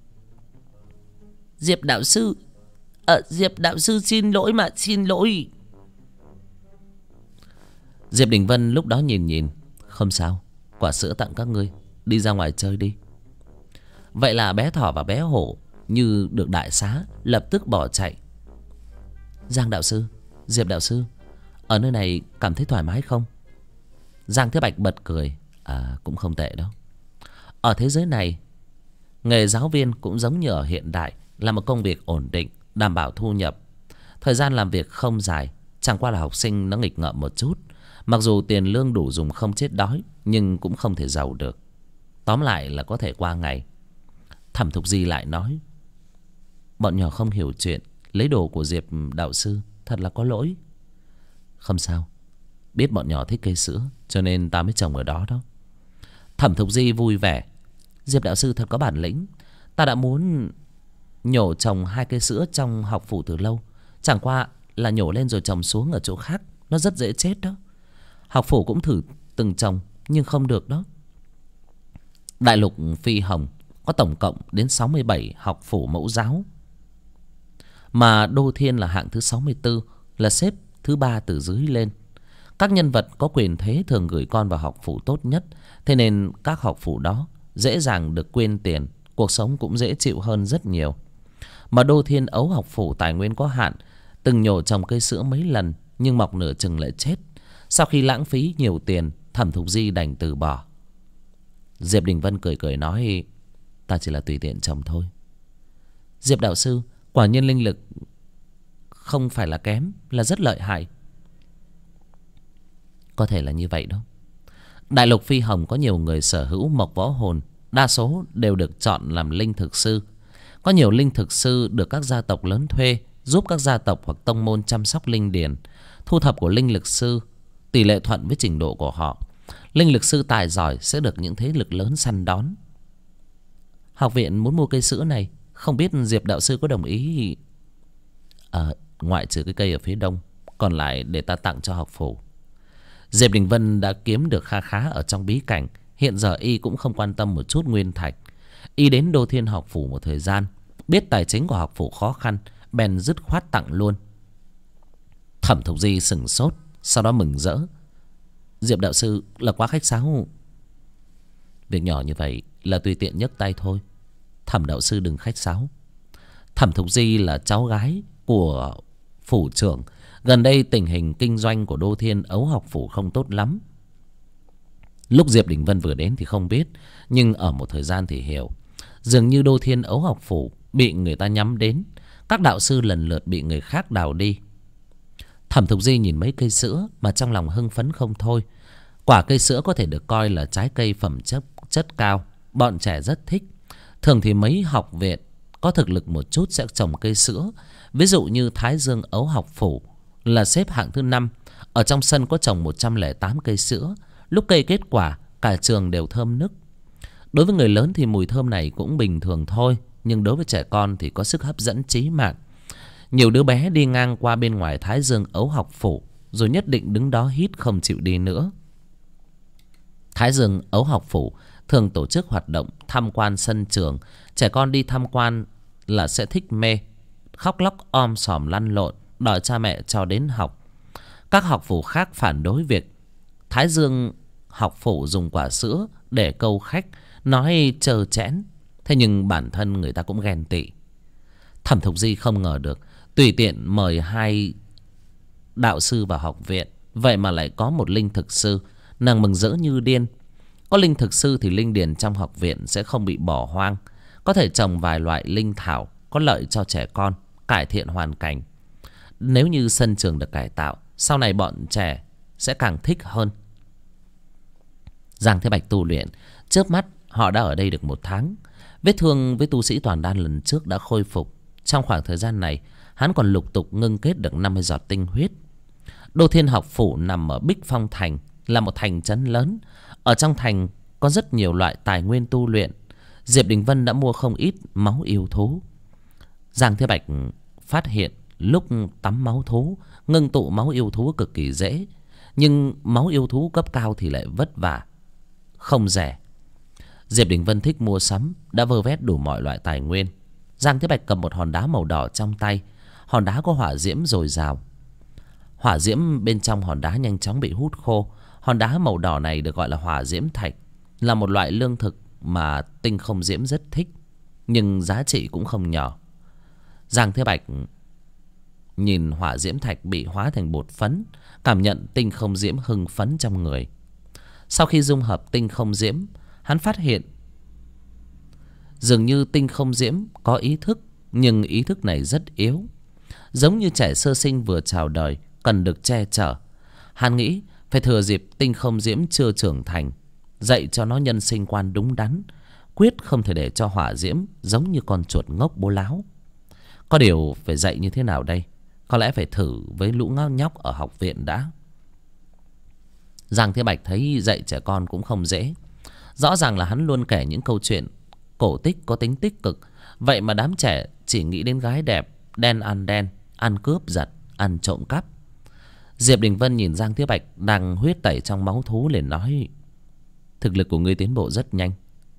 Diệp đạo sư, Diệp đạo sư xin lỗi mà, xin lỗi. Diệp Đình Vân lúc đó nhìn. Không sao, quả sữa tặng các ngươi, đi ra ngoài chơi đi. Vậy là bé thỏ và bé hổ như được đại xá, lập tức bỏ chạy. Giang đạo sư, Diệp đạo sư, ở nơi này cảm thấy thoải mái không? Giang Thế Bạch bật cười. Cũng không tệ đó. Ở thế giới này, nghề giáo viên cũng giống như ở hiện đại, là một công việc ổn định, đảm bảo thu nhập. Thời gian làm việc không dài, chẳng qua là học sinh nó nghịch ngợm một chút. Mặc dù tiền lương đủ dùng không chết đói, nhưng cũng không thể giàu được. Tóm lại là có thể qua ngày. Thẩm Thục Di lại nói. Bọn nhỏ không hiểu chuyện, lấy đồ của Diệp đạo sư, thật là có lỗi. Không sao, biết bọn nhỏ thích cây sữa, cho nên ta mới trồng ở đó đó. Thẩm Thục Di vui vẻ. Diệp đạo sư thật có bản lĩnh. Ta đã muốn nhổ trồng 2 cây sữa trong học phủ từ lâu, chẳng qua là nhổ lên rồi trồng xuống ở chỗ khác, nó rất dễ chết đó. Học phủ cũng thử từng trồng nhưng không được đó. Đại lục Phi Hồng có tổng cộng đến 67 học phủ mẫu giáo, mà Đô Thiên là hạng thứ 64, là xếp thứ 3 từ dưới lên. Các nhân vật có quyền thế thường gửi con vào học phủ tốt nhất, thế nên các học phủ đó dễ dàng được quyên tiền, cuộc sống cũng dễ chịu hơn rất nhiều. Mà Đô Thiên ấu học phủ tài nguyên có hạn, từng nhổ trồng cây sữa mấy lần nhưng mọc nửa chừng lại chết. Sau khi lãng phí nhiều tiền, Thẩm Thục Di đành từ bỏ. Diệp Đình Vân cười cười nói: Ta chỉ là tùy tiện trồng thôi. Diệp đạo sư, quả nhiên linh lực không phải là kém, là rất lợi hại. Có thể là như vậy đó. Đại lục Phi Hồng có nhiều người sở hữu mộc võ hồn, đa số đều được chọn làm linh thực sư. Có nhiều linh thực sư được các gia tộc lớn thuê, giúp các gia tộc hoặc tông môn chăm sóc linh điền. Thu thập của linh lực sư tỷ lệ thuận với trình độ của họ. Linh lực sư tài giỏi sẽ được những thế lực lớn săn đón. Học viện muốn mua cây sữa này, không biết Diệp đạo sư có đồng ý? Ngoại trừ cái cây ở phía đông, còn lại để ta tặng cho học phủ. Diệp Đình Vân đã kiếm được kha khá ở trong bí cảnh. Hiện giờ y cũng không quan tâm một chút nguyên thạch. Y đến Đô Thiên học phủ một thời gian, biết tài chính của học phủ khó khăn, bèn dứt khoát tặng luôn. Thẩm Thục Di sửng sốt, sau đó mừng rỡ: Diệp đạo sư là quá khách sáo. Việc nhỏ như vậy là tùy tiện nhấc tay thôi. Thẩm đạo sư đừng khách sáo. Thẩm Thục Di là cháu gái của phủ trưởng. Gần đây tình hình kinh doanh của Đô Thiên Ấu học phủ không tốt lắm. Lúc Diệp Đình Vân vừa đến thì không biết, nhưng ở một thời gian thì hiểu. Dường như Đô Thiên Ấu học phủ bị người ta nhắm đến. Các đạo sư lần lượt bị người khác đào đi. Thẩm Thục Di nhìn mấy cây sữa mà trong lòng hưng phấn không thôi. Quả cây sữa có thể được coi là trái cây phẩm chất cao, bọn trẻ rất thích. Thường thì mấy học viện có thực lực một chút sẽ trồng cây sữa. Ví dụ như Thái Dương Ấu học phủ là xếp hạng thứ 5. Ở trong sân có trồng 108 cây sữa. Lúc cây kết quả, cả trường đều thơm nức. Đối với người lớn thì mùi thơm này cũng bình thường thôi, nhưng đối với trẻ con thì có sức hấp dẫn chí mạng. Nhiều đứa bé đi ngang qua bên ngoài Thái Dương Ấu học phủ rồi nhất định đứng đó hít không chịu đi nữa. Thái Dương Ấu học phủ thường tổ chức hoạt động tham quan sân trường. Trẻ con đi tham quan là sẽ thích mê, khóc lóc om sòm lăn lộn, đòi cha mẹ cho đến học. Các học phủ khác phản đối việc Thái Dương học phủ dùng quả sữa để câu khách, nói trơ trẽn. Thế nhưng bản thân người ta cũng ghen tị. Thẩm Thục Di không ngờ được, tùy tiện mời 2 đạo sư vào học viện, vậy mà lại có một linh thực sư. Nàng mừng rỡ như điên. Có linh thực sư thì linh điền trong học viện sẽ không bị bỏ hoang. Có thể trồng vài loại linh thảo có lợi cho trẻ con, cải thiện hoàn cảnh. Nếu như sân trường được cải tạo, sau này bọn trẻ sẽ càng thích hơn. Giang Thế Bạch tu luyện, trước mắt họ đã ở đây được 1 tháng. Vết thương với tu sĩ Toàn Đan lần trước đã khôi phục. Trong khoảng thời gian này, hắn còn lục tục ngưng kết được 50 giọt tinh huyết. Đô Thiên học phủ nằm ở Bích Phong Thành, là một thành trấn lớn. Ở trong thành có rất nhiều loại tài nguyên tu luyện. Diệp Đình Vân đã mua không ít máu yêu thú. Giang Thế Bạch phát hiện lúc tắm máu thú, ngưng tụ máu yêu thú cực kỳ dễ. Nhưng máu yêu thú cấp cao thì lại vất vả, không rẻ. Diệp Đình Vân thích mua sắm, đã vơ vét đủ mọi loại tài nguyên. Giang Thế Bạch cầm một hòn đá màu đỏ trong tay. Hòn đá có hỏa diễm dồi dào. Hỏa diễm bên trong hòn đá nhanh chóng bị hút khô. Hòn đá màu đỏ này được gọi là hỏa diễm thạch, là một loại lương thực mà Tinh Không Diễm rất thích, nhưng giá trị cũng không nhỏ. Giang Thế Bạch nhìn hỏa diễm thạch bị hóa thành bột phấn, cảm nhận Tinh Không Diễm hưng phấn trong người. Sau khi dung hợp Tinh Không Diễm, hắn phát hiện dường như Tinh Không Diễm có ý thức, nhưng ý thức này rất yếu, giống như trẻ sơ sinh vừa chào đời, cần được che chở. Hắn nghĩ phải thừa dịp Tinh Không Diễm chưa trưởng thành, dạy cho nó nhân sinh quan đúng đắn, quyết không thể để cho hỏa diễm giống như con chuột ngốc bố láo. Có điều phải dạy như thế nào đây? Có lẽ phải thử với lũ ngáo nhóc ở học viện đã. Giang Thế Bạch thấy dạy trẻ con cũng không dễ. Rõ ràng là hắn luôn kể những câu chuyện cổ tích có tính tích cực, vậy mà đám trẻ chỉ nghĩ đến gái đẹp, đen, ăn cướp giật, ăn trộm cắp. Diệp Đình Vân nhìn Giang Thế Bạch đang huyết tẩy trong máu thú liền nói: thực lực của ngươi tiến bộ rất nhanh.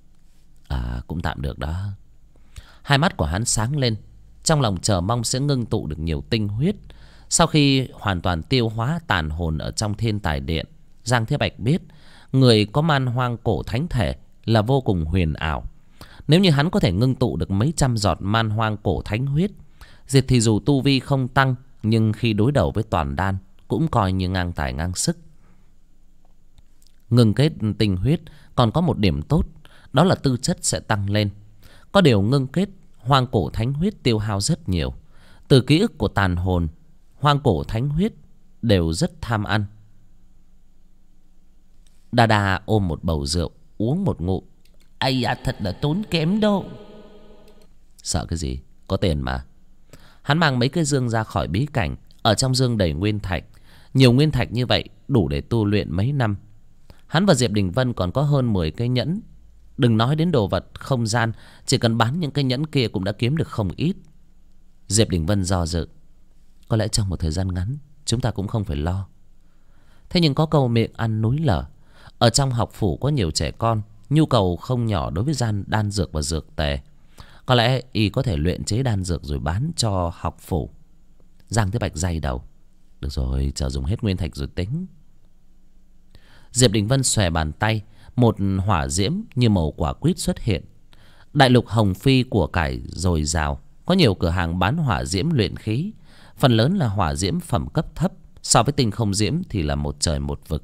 Cũng tạm được đó. Hai mắt của hắn sáng lên, trong lòng chờ mong sẽ ngưng tụ được nhiều tinh huyết. Sau khi hoàn toàn tiêu hóa tàn hồn ở trong Thiên Tài Điện, Giang Thế Bạch biết người có man hoang cổ thánh thể là vô cùng huyền ảo. Nếu như hắn có thể ngưng tụ được mấy trăm giọt man hoang cổ thánh huyết, diệt thì dù tu vi không tăng, nhưng khi đối đầu với Toàn Đan cũng coi như ngang tài ngang sức. Ngưng kết tinh huyết còn có một điểm tốt, đó là tư chất sẽ tăng lên. Có điều ngưng kết hoang cổ thánh huyết tiêu hao rất nhiều. Từ ký ức của tàn hồn, hoang cổ thánh huyết đều rất tham ăn. Đa Đa ôm một bầu rượu, uống một ngụm. Ây à, thật là tốn kém đâu. Sợ cái gì, có tiền mà. Hắn mang mấy cái dương ra khỏi bí cảnh. Ở trong dương đầy nguyên thạch. Nhiều nguyên thạch như vậy đủ để tu luyện mấy năm. Hắn và Diệp Đình Vân còn có hơn 10 cái nhẫn. Đừng nói đến đồ vật không gian, chỉ cần bán những cái nhẫn kia cũng đã kiếm được không ít. Diệp Đình Vân do dự. Có lẽ trong một thời gian ngắn chúng ta cũng không phải lo. Thế nhưng có câu miệng ăn núi lở. Ở trong học phủ có nhiều trẻ con, nhu cầu không nhỏ đối với đan dược và dược tề. Có lẽ y có thể luyện chế đan dược rồi bán cho học phủ. Giang Thế Bạch day đầu. Được rồi, chờ dùng hết nguyên thạch rồi tính. Diệp Đình Vân xòe bàn tay. Một hỏa diễm như màu quả quýt xuất hiện. Đại lục Hồng Phi của cải dồi dào. Có nhiều cửa hàng bán hỏa diễm luyện khí. Phần lớn là hỏa diễm phẩm cấp thấp. So với tinh không diễm thì là một trời một vực.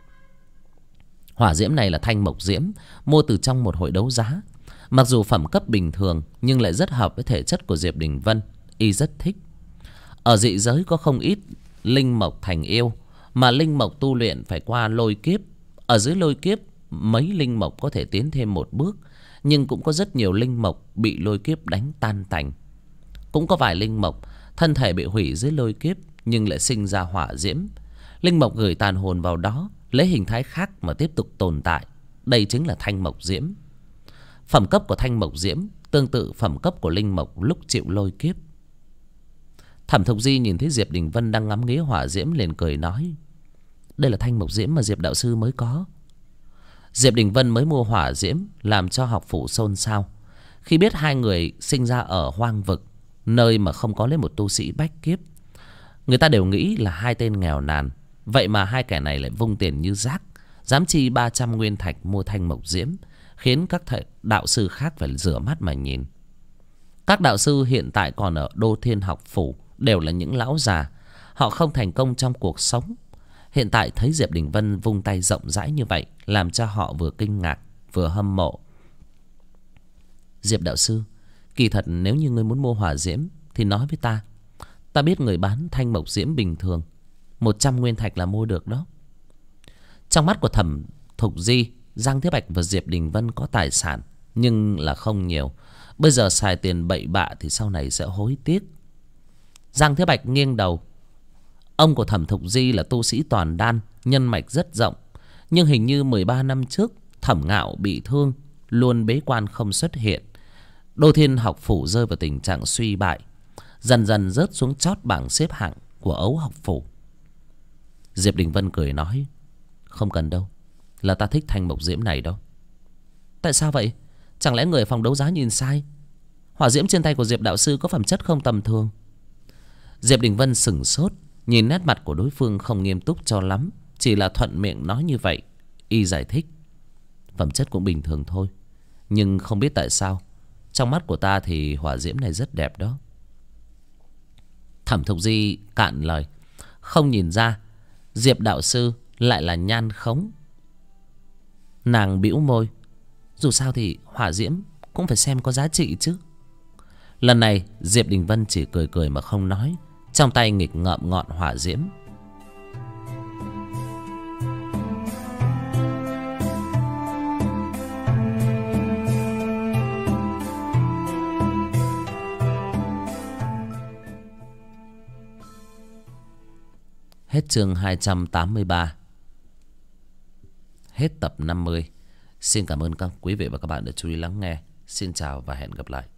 Hỏa diễm này là thanh mộc diễm, mua từ trong một hội đấu giá. Mặc dù phẩm cấp bình thường nhưng lại rất hợp với thể chất của Diệp Đình Vân. Y rất thích. Ở dị giới có không ít linh mộc thành yêu. Mà linh mộc tu luyện phải qua lôi kiếp. Ở dưới lôi kiếp mấy linh mộc có thể tiến thêm một bước. Nhưng cũng có rất nhiều linh mộc bị lôi kiếp đánh tan tành. Cũng có vài linh mộc thân thể bị hủy dưới lôi kiếp nhưng lại sinh ra hỏa diễm. Linh mộc gửi tàn hồn vào đó, lấy hình thái khác mà tiếp tục tồn tại. Đây chính là thanh mộc diễm. Phẩm cấp của thanh mộc diễm tương tự phẩm cấp của linh mộc lúc chịu lôi kiếp. Thẩm Thục Di nhìn thấy Diệp Đình Vân đang ngắm nghía hỏa diễm liền cười nói. Đây là thanh mộc diễm mà Diệp đạo sư mới có. Diệp Đình Vân mới mua hỏa diễm làm cho học phủ xôn xao. Khi biết hai người sinh ra ở hoang vực, nơi mà không có lấy một tu sĩ bách kiếp, người ta đều nghĩ là hai tên nghèo nàn. Vậy mà hai kẻ này lại vung tiền như rác, dám chi 300 nguyên thạch mua thanh mộc diễm, khiến các đạo sư khác phải rửa mắt mà nhìn. Các đạo sư hiện tại còn ở Đô Thiên học phủ đều là những lão già. Họ không thành công trong cuộc sống. Hiện tại thấy Diệp Đình Vân vung tay rộng rãi như vậy, làm cho họ vừa kinh ngạc vừa hâm mộ. Diệp đạo sư, kỳ thật nếu như ngươi muốn mua hỏa diễm thì nói với ta. Ta biết người bán thanh mộc diễm bình thường 100 nguyên thạch là mua được đó. Trong mắt của Thẩm Thục Di, Giang Thế Bạch và Diệp Đình Vân có tài sản nhưng là không nhiều. Bây giờ xài tiền bậy bạ thì sau này sẽ hối tiếc. Giang Thế Bạch nghiêng đầu. Ông của Thẩm Thục Di là tu sĩ toàn đan, nhân mạch rất rộng. Nhưng hình như 13 năm trước Thẩm Ngạo bị thương, luôn bế quan không xuất hiện. Đô Thiên học phủ rơi vào tình trạng suy bại, dần dần rớt xuống chót bảng xếp hạng của Ấu học phủ. Diệp Đình Vân cười nói. Không cần đâu, là ta thích thanh mộc diễm này đâu. Tại sao vậy? Chẳng lẽ người phòng đấu giá nhìn sai? Hỏa diễm trên tay của Diệp đạo sư có phẩm chất không tầm thường. Diệp Đình Vân sửng sốt, nhìn nét mặt của đối phương không nghiêm túc cho lắm, chỉ là thuận miệng nói như vậy. Y giải thích. Phẩm chất cũng bình thường thôi, nhưng không biết tại sao trong mắt của ta thì hỏa diễm này rất đẹp đó. Thẩm Thục Di cạn lời. Không nhìn ra Diệp đạo sư lại là nhan khống. Nàng bĩu môi. Dù sao thì hỏa diễm cũng phải xem có giá trị chứ. Lần này Diệp Đình Vân chỉ cười cười mà không nói, trong tay nghịch ngợm ngọn hỏa diễm. Hết chương 283. Hết tập 50. Xin cảm ơn các quý vị và các bạn đã chú ý lắng nghe. Xin chào và hẹn gặp lại.